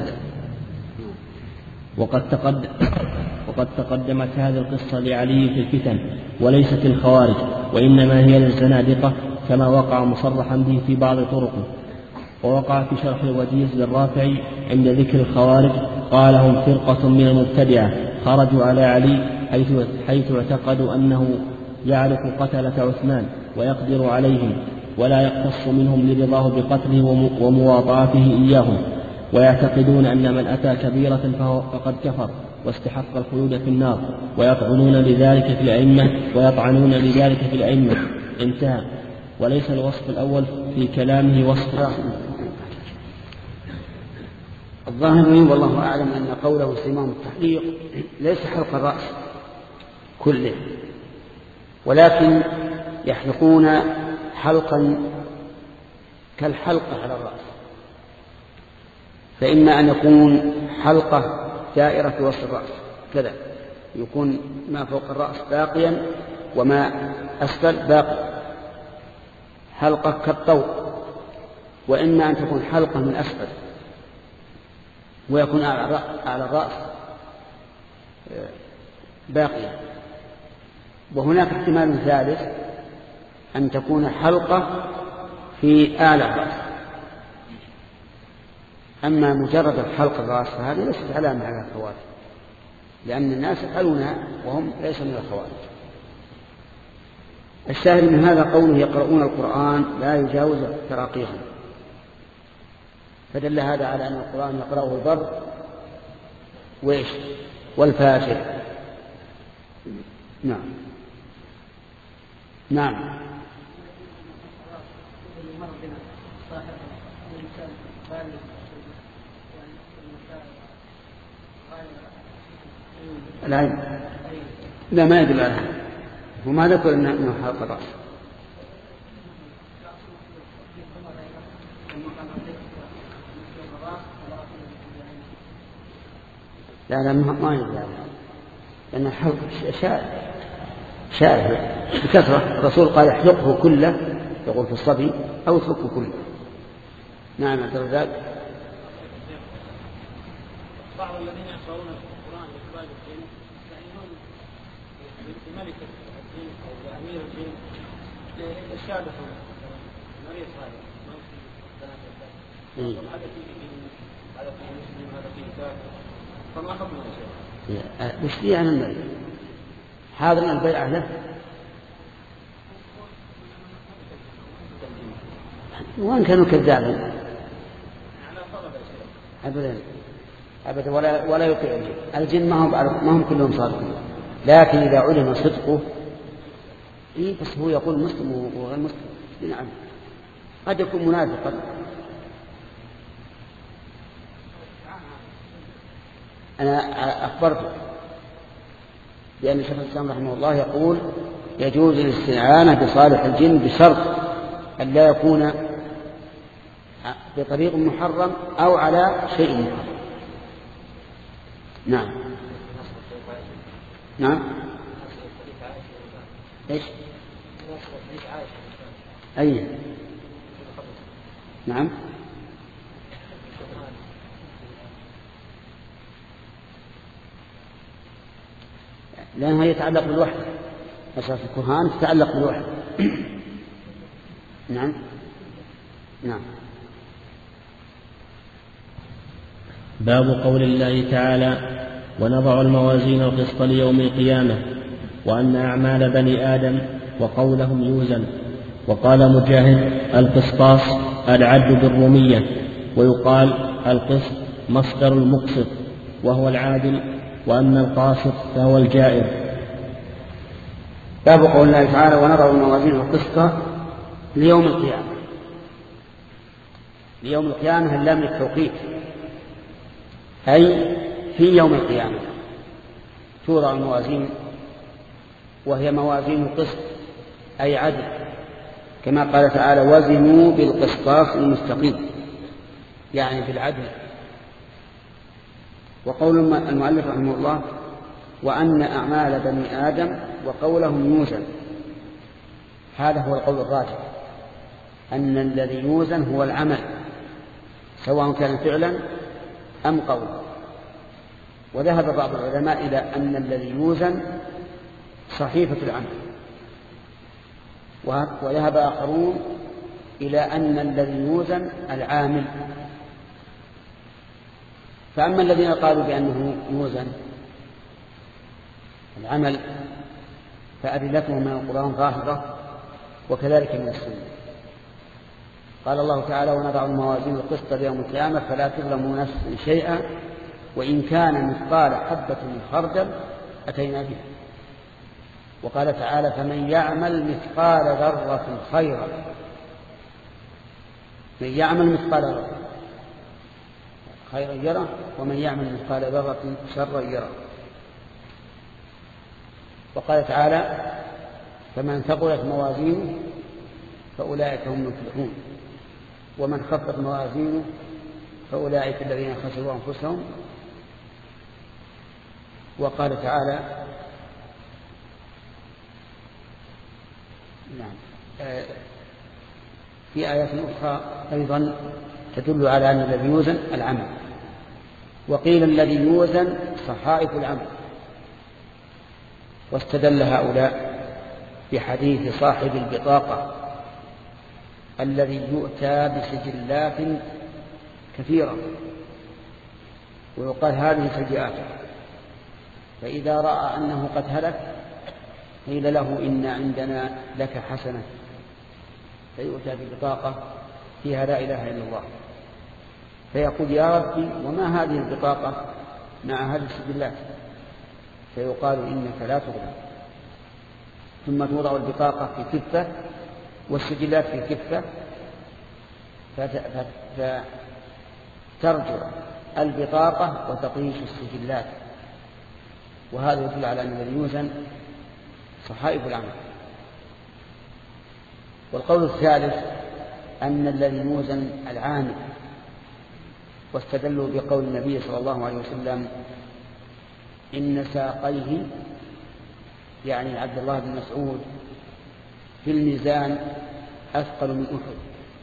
S1: وقد تقدم وقد تقدمت هذه القصة لعلي في الفتن وليست الخوارج، وإنما هي للزنادقة كما وقع مصرحا به في بعض طرقه. ووقع في شرح الوجيز للرافعي عند ذكر الخوارج قال هم فرقة من المبتدعة خرجوا على علي حيث, حيث اعتقدوا أنه يعرف قتلة عثمان ويقدر عليهم ولا يقتص منهم لرضاه بقتله ومواطاته إياهم، ويعتقدون أن من أتى كبيرة فهو فقد كفر واستحق الخلود في النار، ويطعنون لذلك في الأئمة ويطعنون لذلك في الأئمة. انتهى. وليس الوصف الأول في كلامه وصف.
S2: الظاهر منه والله أعلم أن قوله استمام التحليق ليس حلق الرأس كله، ولكن يحلقون حلقا كالحلقة على الرأس، فإما أن يكون حلقة دائرة في وسط الرأس كذا، يكون ما فوق الرأس باقيا وما أسفل باقي، حلقة كالطوق، وإما أن تكون حلقة من أسفل ويكون على الرأس باقيا. وهناك احتمال ثالث أن تكون حلقة في أعلى الرأس. أما مجرد الحلق الرأس فهذه ليست علامة على الخوارج، لأن الناس يفعلونها وهم ليس من الخوارج. الشاهد من هذا قوله يقرؤون القرآن لا يجاوز تراقيهم، فدل هذا على أن القرآن يقرأه البر وإيش والفاجر. نعم نعم العين لا ما يدل على هذا، وما ذكر أنه حلق الرأس. لا لا ما يدل على هذا، لأن الحلق شائع شائع بكثرة. الرسول قال احلقه كله، يقول في الصبي، أو اتركه كله. نعم عبد الرزاق.
S4: بعض الذين يقرؤون القرآن لإخراج الجن يعنون بملك الجن أو بأمير الجن لإرشاده مريض صالح ما يصيب هذا فيه هذا فيه مسلم هذا فيه كافر فما حكم الشيء؟
S2: مشتري عن المريض حاضر البيع له وان كانوا كذابا ابدا ابدا ولا ولا يطيع الجن. الجن ما هم ما هم كلهم صادقين، لكن اذا علم صدقه إيه بس هو يقول مسلم وغير مسلم نعم قد يكون منافقا. أنا أخبرت بأن شيخ الإسلام رحمه الله يقول يجوز الاستعانة بصالح الجن بشرط أن لا يكون بطريق محرم أو على شيء محرم. نعم نعم إيش أي نعم لأنها يتعلق بالوحدة، أساس الكهان تتعلق بالوحدة. نعم نعم.
S1: باب قول الله تعالى ونضع الموازين القسط ليوم القيامة وأن أعمال بني آدم وقولهم يوزن. وقال مجاهد القسطاس العد بالرومية، ويقال القسط مصدر المقسط وهو العادل، وأما القاسط فهو الجائر.
S2: باب قول الله تعالى ونضع الموازين القسط ليوم القيامة. ليوم القيامة اللام للتوقيت، أي في يوم القيامة توضع الموازين، وهي موازين القسط أي عدل، كما قال تعالى وزنوا بالقسطاس المستقيم، يعني بالعدل. وقول المؤلف رحمه الله وأن أعمال بني آدم وقولهم يوزن، هذا هو القول الراجح، أن الذي يوزن هو العمل سواء كان فعلا أم قولا. وذهب بعض العلماء إلى أن الذي يوزن صحيفة العمل، وذهب آخرون إلى أن الذي يوزن العامل. فأما الذين قالوا بأنه يوزن العمل فأدلتهم من القرآن ظاهرة وكذلك من السنة. قال الله تعالى ونضع الموازين القسط ليوم القيامة فلا تظلم نفس شيئا وإن كان مثقال حبة من خردل أتينا بها. وقال تعالى فمن يعمل مثقال ذرة خيرا، من يعمل مثقال ذرة خيرا يرى ومن يعمل مثقال ذرة شرا يرى. وقال تعالى فمن ثقلت موازينه فأولئك هم المفلحون ومن خفت موازينه فأولئك الذين خسروا أنفسهم. وقال تعالى نعم في آيات أخرى أيضا تدل على أن الذي يوزن العمل. وقيل الذي يوزن صحائف العمل، واستدل هؤلاء بحديث صاحب البطاقة الذي يؤتى بسجلات كثيرة ويقال هذه سجئاته، فإذا رأى أنه قد هلك قيل له إن عندنا لك حسنة، فيؤتى ببطاقة فيها لا إله إلا الله، فيقول يا ربي وما هذه البطاقة مع هذه السجلات؟ فيقال إنك لا تظلم. ثم توضع البطاقة في كفة والسجلات في كفة فترجع البطاقة وتطيش السجلات. وهذا يدل على أن الذي يوزن صحائف العمل. والقول الثالث أن الذي يوزن العامل، واستدلوا بقول النبي صلى الله عليه وسلم إن ساقيه يعني عبد الله بن مسعود في الميزان أثقل من أحد،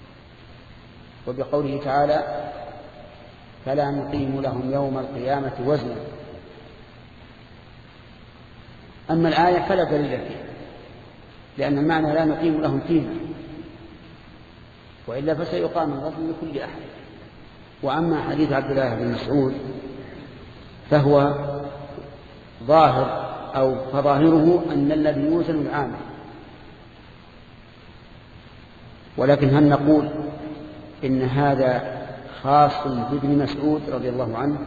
S2: وبقوله تعالى فلا نقيم لهم يوم القيامة وزنا. أما الآية فلا دليل فيها، لأن المعنى لا نقيم لهم فيها، وإلا فسيقام الوزن لكل أحد. وأما حديث عبد الله بن مسعود فهو ظاهر أو فظاهره أن الذي يوزن العامل. ولكن هل نقول إن هذا خاص بابن مسعود رضي الله عنه،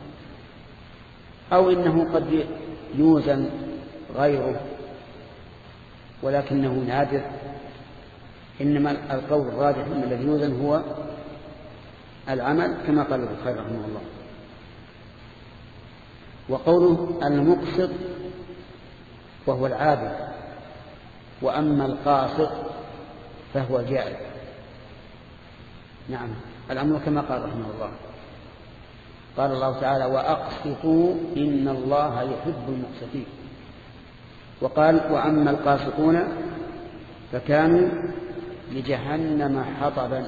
S2: أو إنه قد يوزن غيره ولكنه نادر؟ إنما القول الراجح أن الذي يوزن هو العمل كما قال البخاري رحمه الله. وقوله المقسط وهو العادل، وأما القاسط فهو جائر. نعم، الأمر كما قال رحمه الله. قال الله تعالى وأقسطوا إن الله يحب المقسطين. وقال وأما القاسطون فكانوا لجهنم حطبا.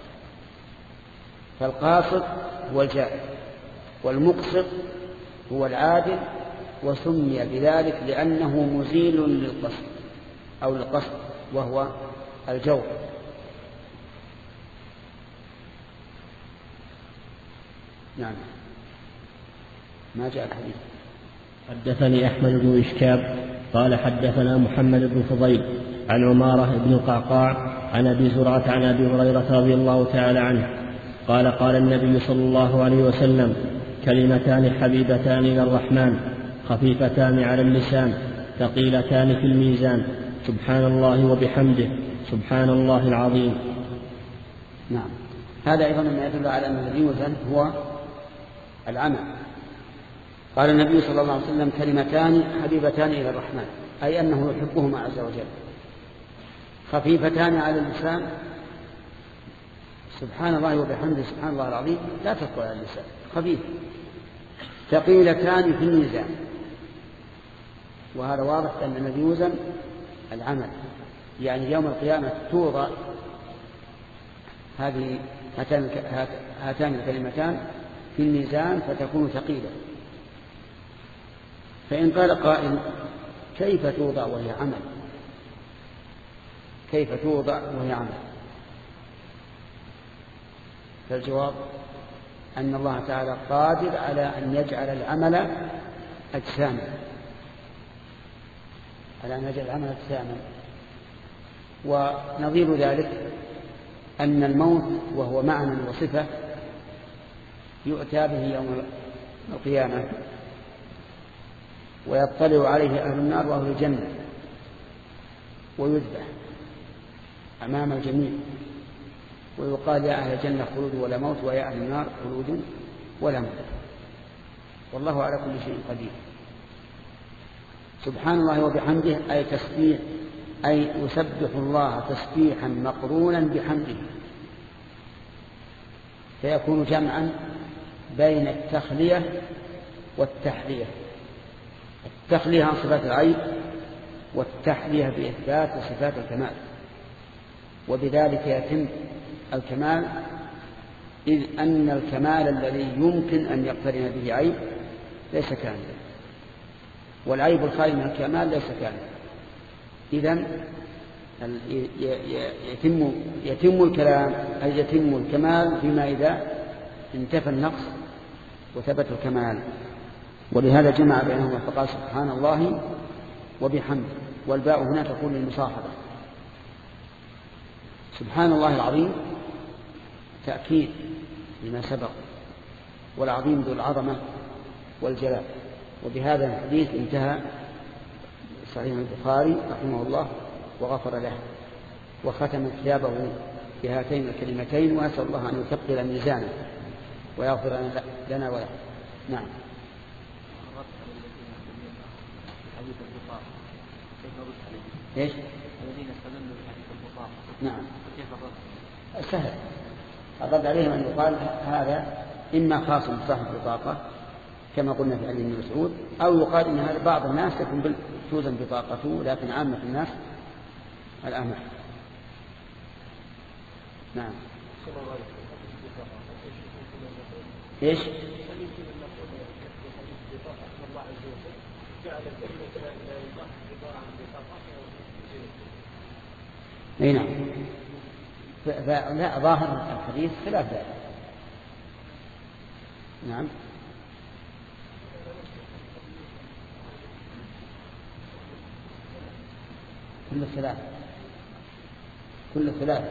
S2: فالقاسط هو الجائر، والمقسط هو العادل، وسمي بذلك لأنه مزيل للقسط أو للقسط وهو الجور. نعم. ما جاء الحديث.
S1: حدثني أحمد بن إشكاب قال حدثنا محمد بن فضيل عن عمارة بن القعقاع عن أبي زرعة عن أبي هريرة رضي الله تعالى عنه قال قال النبي صلى الله عليه وسلم كلمتان حبيبتان إلى الرحمن خفيفتان على اللسان ثقيلتان في الميزان سبحان الله وبحمده سبحان الله العظيم.
S2: نعم، هذا أيضا ما يدل على أن الذي يوزن هو العمل. قال النبي صلى الله عليه وسلم كلمتان حبيبتان إلى الرحمن، أي أنه يحبهما عز وجل. خفيفتان على اللسان سبحان الله وبحمده سبحان الله العظيم لا تثقل على اللسان، خفيف. ثقيلتان في الميزان، وهذا واضح أن الذي يوزن العمل، يعني يوم القيامة توضع هذه هاتان الكلمتان في الميزان فتكون ثقيلة. فإن قال قائل كيف توضع وهي عمل؟ كيف توضع وهي عمل؟ فالجواب أن الله تعالى قادر على أن يجعل العمل أجساما، على أن يجعل العمل أجساما. ونظير ذلك أن الموت وهو معنى وصفة يؤتى به يوم القيامة ويطلع عليه أهل النار وأهل الجنة ويذبح أمام الجميع ويقال يا أهل الجنة خلود ولا موت ويا أهل النار خلود ولا موت، والله على كل شيء قدير. سبحان الله وبحمده أي تسبيح، أي يسبح الله تسبيحا مقرونا بحمده، فيكون جمعا بين التخلية والتحلية. التخلية عن صفات العيب والتحلية بإثبات صفات الكمال، وبذلك يتم الكمال، إذ أن الكمال الذي يمكن أن يقترن به عيب ليس كاملا، والعيب الخالي من الكمال ليس كاملا. إذن يتم يتم الكلام أي يتم الكمال فيما إذا انتفى النقص وثبت الكمال. ولهذا جمع بينهما فقال سبحان الله وبحمده، والباء هنا تكون للمصاحبة. سبحان الله العظيم تأكيد لما سبق، والعظيم ذو العظمة والجلال. وبهذا الحديث انتهى صحيح البخاري رحمه الله وغفر له، وختم كتابه بهاتين الكلمتين، وأسأل الله أن يثقل ميزانه ويغفر لنا وله. نعم. ايش؟
S3: الذين استدلوا بحديث البطاقة.
S2: نعم.
S3: كيف الرد؟
S2: سهل. الرد عليهم أن يقال هذا إما خاص بصاحب البطاقة كما قلنا في حديث ابن مسعود، أو يقال إن هذا بعض الناس يكون توزن بطاقته لكن عامة الناس الأمح. نعم. ايش؟ اي نعم. فلا ظاهر الحديث خلاف ذلك. نعم. كل ثلاث كل ثلاث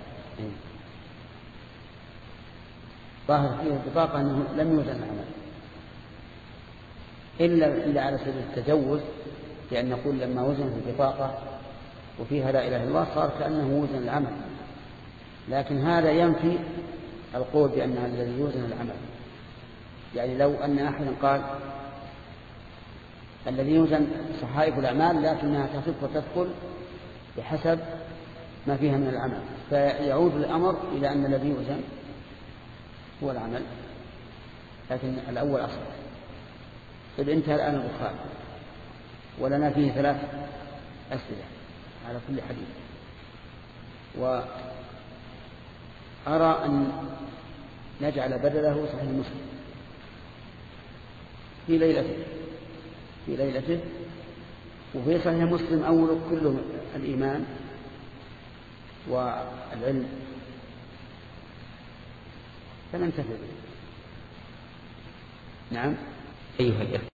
S2: ظاهر فيه البطاقة أنه لم يوزن العمل إلا, إلا على سبيل التجوز، لأن نقول لما وزن في البطاقة وفيها لا إله إلا الله صار كأنه وزن العمل، لكن هذا ينفي القول بأنها الذي يوزن العمل. يعني لو أن أحدا قال الذي يوزن صحائف الأعمال لكنها تخف وتثقل بحسب ما فيها من العمل، فيعود الأمر إلى أن الذي يوزن هو العمل، لكن الأول أصل. إذ انتهى الآن البخاري ولنا فيه ثلاث أسئلة على كل حديث، وأرى أن نجعل بدله صحيح مسلم في ليلته في ليلته وفي صحيح مسلم أول كله الإيمان والعلم، فننتفع. نعم.
S4: أيها الأخوة